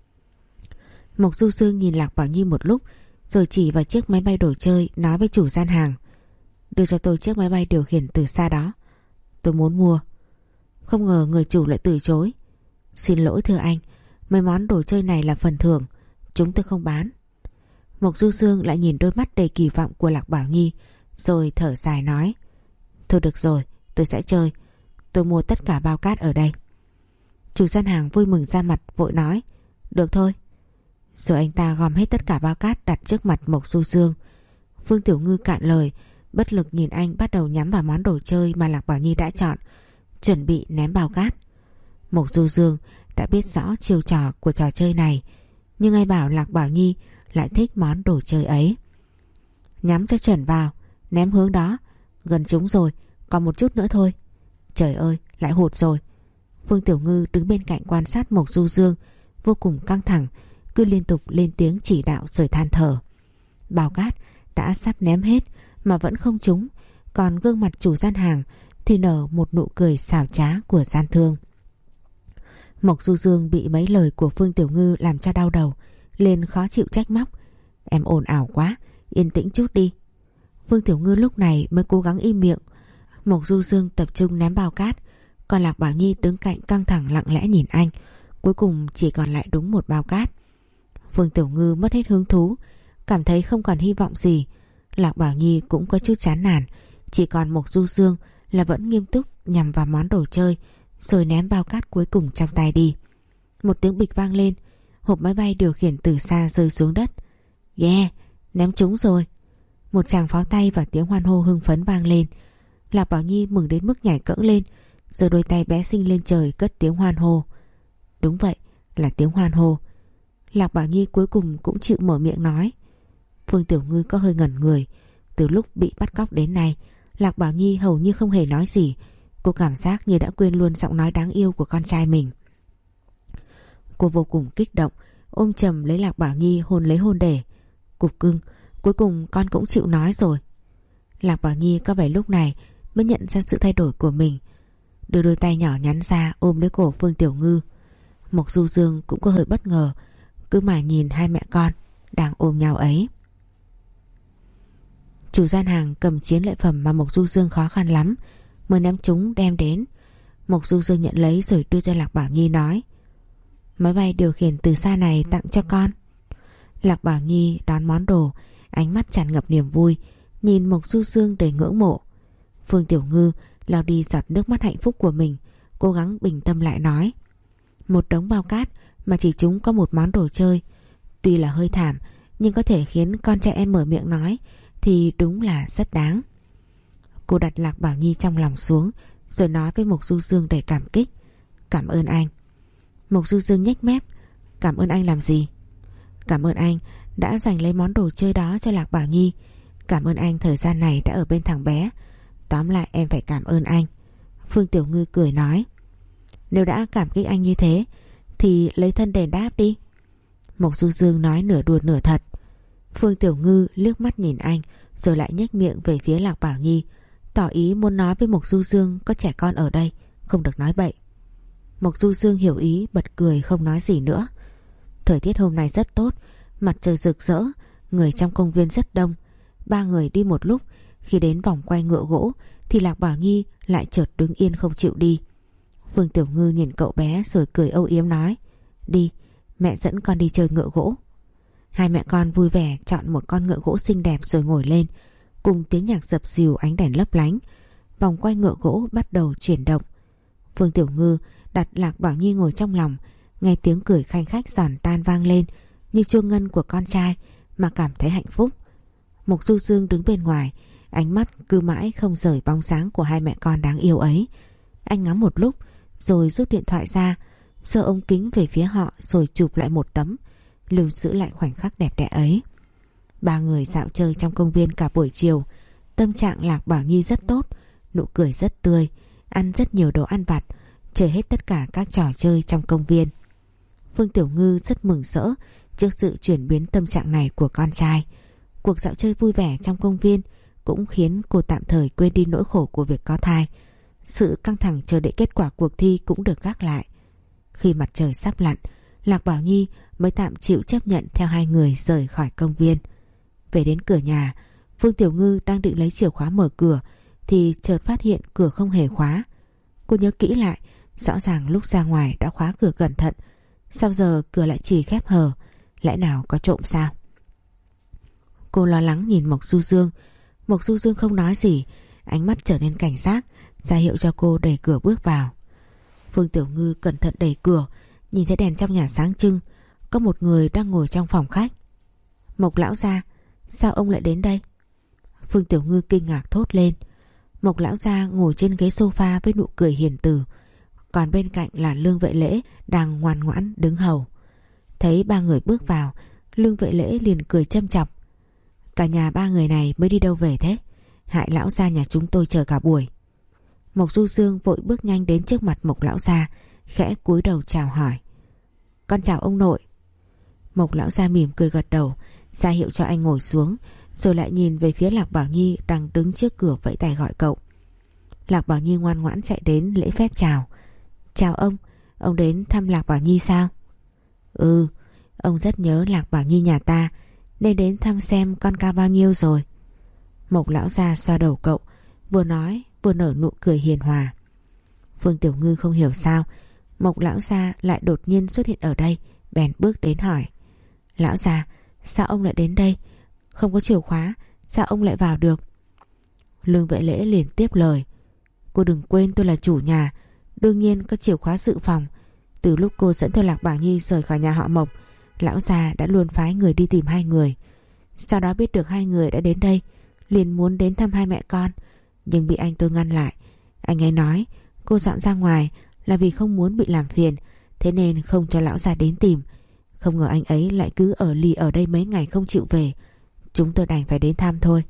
Mộc Du Dương nhìn Lạc Bảo Nhi một lúc, rồi chỉ vào chiếc máy bay đồ chơi, nói với chủ gian hàng, đưa cho tôi chiếc máy bay điều khiển từ xa đó, tôi muốn mua. Không ngờ người chủ lại từ chối. Xin lỗi thưa anh, mấy món đồ chơi này là phần thưởng, chúng tôi không bán. Mộc Du Dương lại nhìn đôi mắt đầy kỳ vọng của Lạc Bảo Nhi, rồi thở dài nói: Thôi được rồi, tôi sẽ chơi. Tôi mua tất cả bao cát ở đây. Chủ gian hàng vui mừng ra mặt, vội nói: Được thôi. Rồi anh ta gom hết tất cả bao cát đặt trước mặt Mộc Du Dương. Phương Tiểu Ngư cạn lời, bất lực nhìn anh bắt đầu nhắm vào món đồ chơi mà Lạc Bảo Nhi đã chọn, chuẩn bị ném bao cát. Mộc Du Dương đã biết rõ chiêu trò của trò chơi này, nhưng ai bảo Lạc Bảo Nhi lại thích món đồ chơi ấy. Nhắm cho chuẩn vào, ném hướng đó. Gần trúng rồi, còn một chút nữa thôi. Trời ơi, lại hụt rồi. Phương Tiểu Ngư đứng bên cạnh quan sát Mộc Du Dương, vô cùng căng thẳng, cứ liên tục lên tiếng chỉ đạo rồi than thở. Bao cát đã sắp ném hết mà vẫn không trúng, còn gương mặt chủ gian hàng thì nở một nụ cười xảo trá của gian thương. Mộc Du Dương bị mấy lời của Phương Tiểu Ngư làm cho đau đầu, liền khó chịu trách móc: Em ồn ào quá, yên tĩnh chút đi. Phương Tiểu Ngư lúc này mới cố gắng im miệng. Mộc Du Dương tập trung ném bao cát, còn Lạc Bảo Nhi đứng cạnh căng thẳng lặng lẽ nhìn anh. Cuối cùng chỉ còn lại đúng một bao cát. Phương Tiểu Ngư mất hết hứng thú, cảm thấy không còn hy vọng gì. Lạc Bảo Nhi cũng có chút chán nản, chỉ còn Mộc Du Dương là vẫn nghiêm túc nhằm vào món đồ chơi, rồi ném bao cát cuối cùng trong tay đi. Một tiếng bịch vang lên, hộp máy bay điều khiển từ xa rơi xuống đất. Yeah, ném trúng rồi. Một tràng pháo tay và tiếng hoan hô hưng phấn vang lên. Lạc Bảo Nhi mừng đến mức nhảy cẫng lên, giơ đôi tay bé xinh lên trời cất tiếng hoan hô. Đúng vậy, là tiếng hoan hô. Lạc Bảo Nhi cuối cùng cũng chịu mở miệng nói. Phương Tiểu Ngư có hơi ngẩn người. Từ lúc bị bắt cóc đến nay, Lạc Bảo Nhi hầu như không hề nói gì. Cô cảm giác như đã quên luôn giọng nói đáng yêu của con trai mình. Cô vô cùng kích động, ôm chầm lấy Lạc Bảo Nhi hôn lấy hôn để. Cục cưng, cuối cùng con cũng chịu nói rồi. Lạc Bảo Nhi có vẻ lúc này mới nhận ra sự thay đổi của mình, đưa đôi tay nhỏ nhắn ra ôm lấy cổ Phương Tiểu Ngư. Mộc Du Dương cũng có hơi bất ngờ, cứ mải nhìn hai mẹ con đang ôm nhau ấy. Chủ gian hàng cầm chiến lợi phẩm mà Mộc Du Dương khó khăn lắm mới ném chúng đem đến. Mộc Du Dương nhận lấy rồi đưa cho Lạc Bảo Nhi, nói: Máy bay điều khiển từ xa này tặng cho con. Lạc Bảo Nhi đón món đồ, ánh mắt tràn ngập niềm vui, nhìn Mộc Du Dương đầy ngưỡng mộ. Phương Tiểu Ngư lau đi giọt nước mắt hạnh phúc của mình, cố gắng bình tâm lại nói: Một đống bao cát mà chỉ chúng có một món đồ chơi, tuy là hơi thảm, nhưng có thể khiến con trai em mở miệng nói thì đúng là rất đáng. Cô đặt Lạc Bảo Nhi trong lòng xuống, rồi nói với Mộc Du Dương đầy cảm kích: Cảm ơn anh. Mộc Du Dương nhếch mép: Cảm ơn anh làm gì? Cảm ơn anh đã dành lấy món đồ chơi đó cho Lạc Bảo Nhi. Cảm ơn anh thời gian này đã ở bên thằng bé. Tóm lại em phải cảm ơn anh. Phương Tiểu Ngư cười nói: Nếu đã cảm kích anh như thế thì lấy thân đền đáp đi. Mộc Du Dương nói nửa đùa nửa thật. Phương Tiểu Ngư liếc mắt nhìn anh, rồi lại nhếch miệng về phía Lạc Bảo Nhi, tỏ ý muốn nói với Mộc Du Dương có trẻ con ở đây, không được nói bậy. Mộc Du Dương hiểu ý, bật cười không nói gì nữa. Thời tiết hôm nay rất tốt, mặt trời rực rỡ, người trong công viên rất đông. Ba người đi một lúc, khi đến vòng quay ngựa gỗ thì Lạc Bảo Nhi lại chợt đứng yên không chịu đi. Phương Tiểu Ngư nhìn cậu bé rồi cười âu yếm nói: Đi, mẹ dẫn con đi chơi ngựa gỗ. Hai mẹ con vui vẻ chọn một con ngựa gỗ xinh đẹp rồi ngồi lên. Cùng tiếng nhạc dập dìu, ánh đèn lấp lánh, vòng quay ngựa gỗ bắt đầu chuyển động. Phương Tiểu Ngư đặt Lạc Bảo Nhi ngồi trong lòng, nghe tiếng cười khanh khách giòn tan vang lên như chuông ngân của con trai mà cảm thấy hạnh phúc. Mộc Du Dương đứng bên ngoài, ánh mắt cứ mãi không rời bóng dáng của hai mẹ con đáng yêu ấy. Anh ngắm một lúc rồi rút điện thoại ra, giơ ống kính về phía họ rồi chụp lại một tấm, lưu giữ lại khoảnh khắc đẹp đẽ ấy. Ba người dạo chơi trong công viên cả buổi chiều. Tâm trạng Lạc Bảo Nhi rất tốt, nụ cười rất tươi, ăn rất nhiều đồ ăn vặt, chơi hết tất cả các trò chơi trong công viên. Phương Tiểu Ngư rất mừng rỡ trước sự chuyển biến tâm trạng này của con trai. Cuộc dạo chơi vui vẻ trong công viên cũng khiến cô tạm thời quên đi nỗi khổ của việc có thai. Sự căng thẳng chờ đợi kết quả cuộc thi cũng được gác lại. Khi mặt trời sắp lặn, Lạc Bảo Nhi mới tạm chịu chấp nhận theo hai người rời khỏi công viên. Về đến cửa nhà, Phương Tiểu Ngư đang định lấy chìa khóa mở cửa thì chợt phát hiện cửa không hề khóa. Cô nhớ kỹ lại, rõ ràng lúc ra ngoài đã khóa cửa cẩn thận, sao giờ cửa lại chỉ khép hờ? Lẽ nào có trộm sao? Cô lo lắng nhìn Mộc Du Dương. Mộc Du Dương không nói gì, ánh mắt trở nên cảnh giác, ra hiệu cho cô đẩy cửa bước vào. Phương Tiểu Ngư cẩn thận đẩy cửa, nhìn thấy đèn trong nhà sáng trưng, có một người đang ngồi trong phòng khách. Mộc lão gia, sao ông lại đến đây? Phương Tiểu Ngư kinh ngạc thốt lên. Mộc lão gia ngồi trên ghế sofa với nụ cười hiền từ, còn bên cạnh là Lương Vệ Lễ đang ngoan ngoãn đứng hầu. Thấy ba người bước vào, Lương Vệ Lễ liền cười châm chọc. Cả nhà ba người này mới đi đâu về thế? Hại lão gia nhà chúng tôi chờ cả buổi. Mộc Du Dương vội bước nhanh đến trước mặt Mộc lão gia, khẽ cúi đầu chào hỏi. Con chào ông nội. Mộc lão gia mỉm cười gật đầu, ra hiệu cho anh ngồi xuống, rồi lại nhìn về phía Lạc Bảo Nhi đang đứng trước cửa vẫy tay gọi cậu. Lạc Bảo Nhi ngoan ngoãn chạy đến lễ phép chào. Chào ông, ông đến thăm Lạc Bảo Nhi sao? Ừ, ông rất nhớ Lạc Bảo Nhi nhà ta, nên đến thăm xem con cao bao nhiêu rồi. Mộc lão gia xoa đầu cậu, vừa nói vừa nở nụ cười hiền hòa. Phương Tiểu Ngư không hiểu sao Mộc lão gia lại đột nhiên xuất hiện ở đây, bèn bước đến hỏi. Lão gia, sao ông lại đến đây? Không có chìa khóa, sao ông lại vào được? Lương Vệ Lễ liền tiếp lời. Cô đừng quên tôi là chủ nhà, đương nhiên có chìa khóa dự phòng. Từ lúc cô dẫn theo Lạc Bảo Nhi rời khỏi nhà họ Mộc, lão già đã luôn phái người đi tìm hai người. Sau đó biết được hai người đã đến đây, liền muốn đến thăm hai mẹ con, nhưng bị anh tôi ngăn lại. Anh ấy nói cô dọn ra ngoài là vì không muốn bị làm phiền, thế nên không cho lão già đến tìm. Không ngờ anh ấy lại cứ ở lì ở đây mấy ngày không chịu về. Chúng tôi đành phải đến thăm thôi.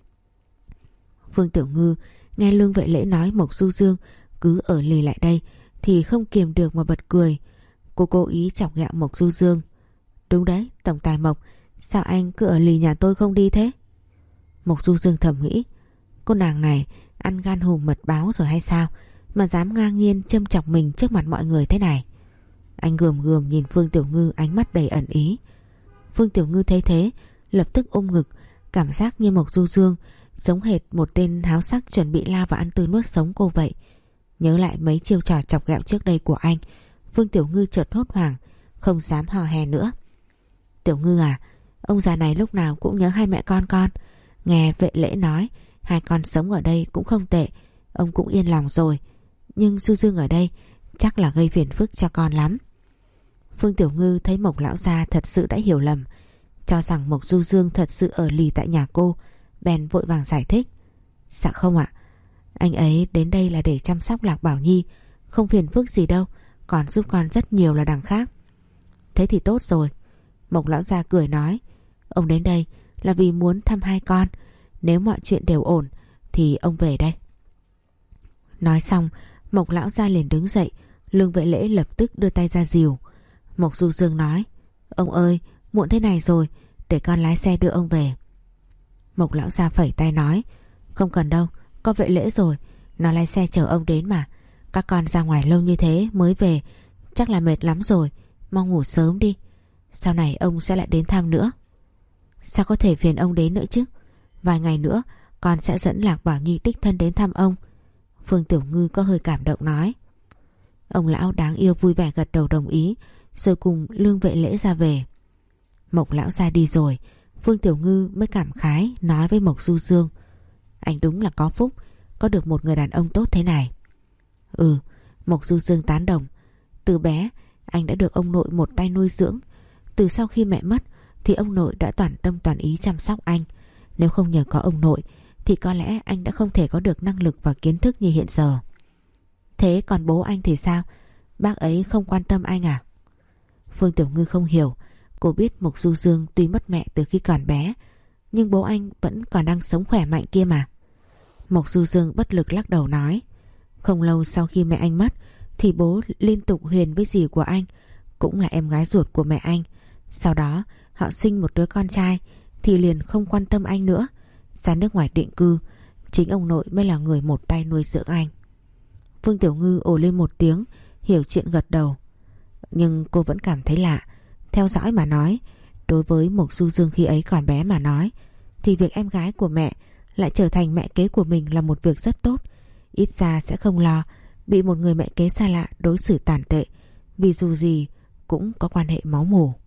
Phương Tiểu Ngư nghe Lương Vệ Lễ nói Mộc Du Dương cứ ở lì lại đây thì không kiềm được mà bật cười. Cô cố ý chọc ghẹo Mộc Du Dương. Đúng đấy, tổng tài Mộc, sao anh cứ ở lì nhà tôi không đi thế? Mộc Du Dương thầm nghĩ, cô nàng này ăn gan hùm mật báo rồi hay sao mà dám ngang nhiên châm chọc mình trước mặt mọi người thế này. Anh gườm gườm nhìn Phương Tiểu Ngư, ánh mắt đầy ẩn ý. Phương Tiểu Ngư thấy thế lập tức ôm ngực, cảm giác như Mộc Du Dương giống hệt một tên háo sắc chuẩn bị lao vào ăn tươi nuốt sống cô vậy. Nhớ lại mấy chiêu trò chọc ghẹo trước đây của anh, Phương Tiểu Ngư chợt hốt hoảng, không dám hò hè nữa. Tiểu Ngư à, ông già này lúc nào cũng nhớ hai mẹ con con. Nghe Vệ Lễ nói hai con sống ở đây cũng không tệ, ông cũng yên lòng rồi. Nhưng Du Dương ở đây chắc là gây phiền phức cho con lắm. Phương Tiểu Ngư thấy Mộc lão gia thật sự đã hiểu lầm, cho rằng Mộc Du Dương thật sự ở lì tại nhà cô, bèn vội vàng giải thích. Dạ không ạ, anh ấy đến đây là để chăm sóc Lạc Bảo Nhi, không phiền phức gì đâu, còn giúp con rất nhiều là đằng khác. Thế thì tốt rồi. Mộc lão gia cười nói, ông đến đây là vì muốn thăm hai con, nếu mọi chuyện đều ổn thì ông về đây. Nói xong Mộc lão gia liền đứng dậy. Lương Vệ Lễ lập tức đưa tay ra dìu. Mộc Du Dương nói, ông ơi, muộn thế này rồi, để con lái xe đưa ông về. Mộc lão gia phẩy tay nói, không cần đâu, có Vệ Lễ rồi, nó lái xe chở ông đến mà. Các con ra ngoài lâu như thế mới về, chắc là mệt lắm rồi, mong ngủ sớm đi, sau này ông sẽ lại đến thăm nữa. Sao có thể phiền ông đến nữa chứ? Vài ngày nữa con sẽ dẫn Lạc Bảo Nhi đích thân đến thăm ông. Phương Tiểu Ngư có hơi cảm động nói. Ông lão đáng yêu vui vẻ gật đầu đồng ý, rồi cùng Lương Vệ Lễ ra về. Mộc lão ra đi rồi, Phương Tiểu Ngư mới cảm khái nói với Mộc Du Dương, anh đúng là có phúc, có được một người đàn ông tốt thế này. Ừ, Mộc Du Dương tán đồng. Từ bé anh đã được ông nội một tay nuôi dưỡng. Từ sau khi mẹ mất thì ông nội đã toàn tâm toàn ý chăm sóc anh. Nếu không nhờ có ông nội thì có lẽ anh đã không thể có được năng lực và kiến thức như hiện giờ. Thế còn bố anh thì sao? Bác ấy không quan tâm anh à? Phương Tiểu Ngư không hiểu. Cô biết Mộc Du Dương tuy mất mẹ từ khi còn bé, nhưng bố anh vẫn còn đang sống khỏe mạnh kia mà. Mộc Du Dương bất lực lắc đầu nói, không lâu sau khi mẹ anh mất thì bố liên tục huyền với dì của anh, cũng là em gái ruột của mẹ anh. Sau đó họ sinh một đứa con trai thì liền không quan tâm anh nữa, ra nước ngoài định cư. Chính ông nội mới là người một tay nuôi dưỡng anh. Phương Tiểu Ngư ồ lên một tiếng, hiểu chuyện gật đầu. Nhưng cô vẫn cảm thấy lạ. Theo dõi mà nói, đối với Mộc Du Dương khi ấy còn bé mà nói, thì việc em gái của mẹ lại trở thành mẹ kế của mình là một việc rất tốt. Ít ra sẽ không lo bị một người mẹ kế xa lạ đối xử tàn tệ, vì dù gì cũng có quan hệ máu mủ.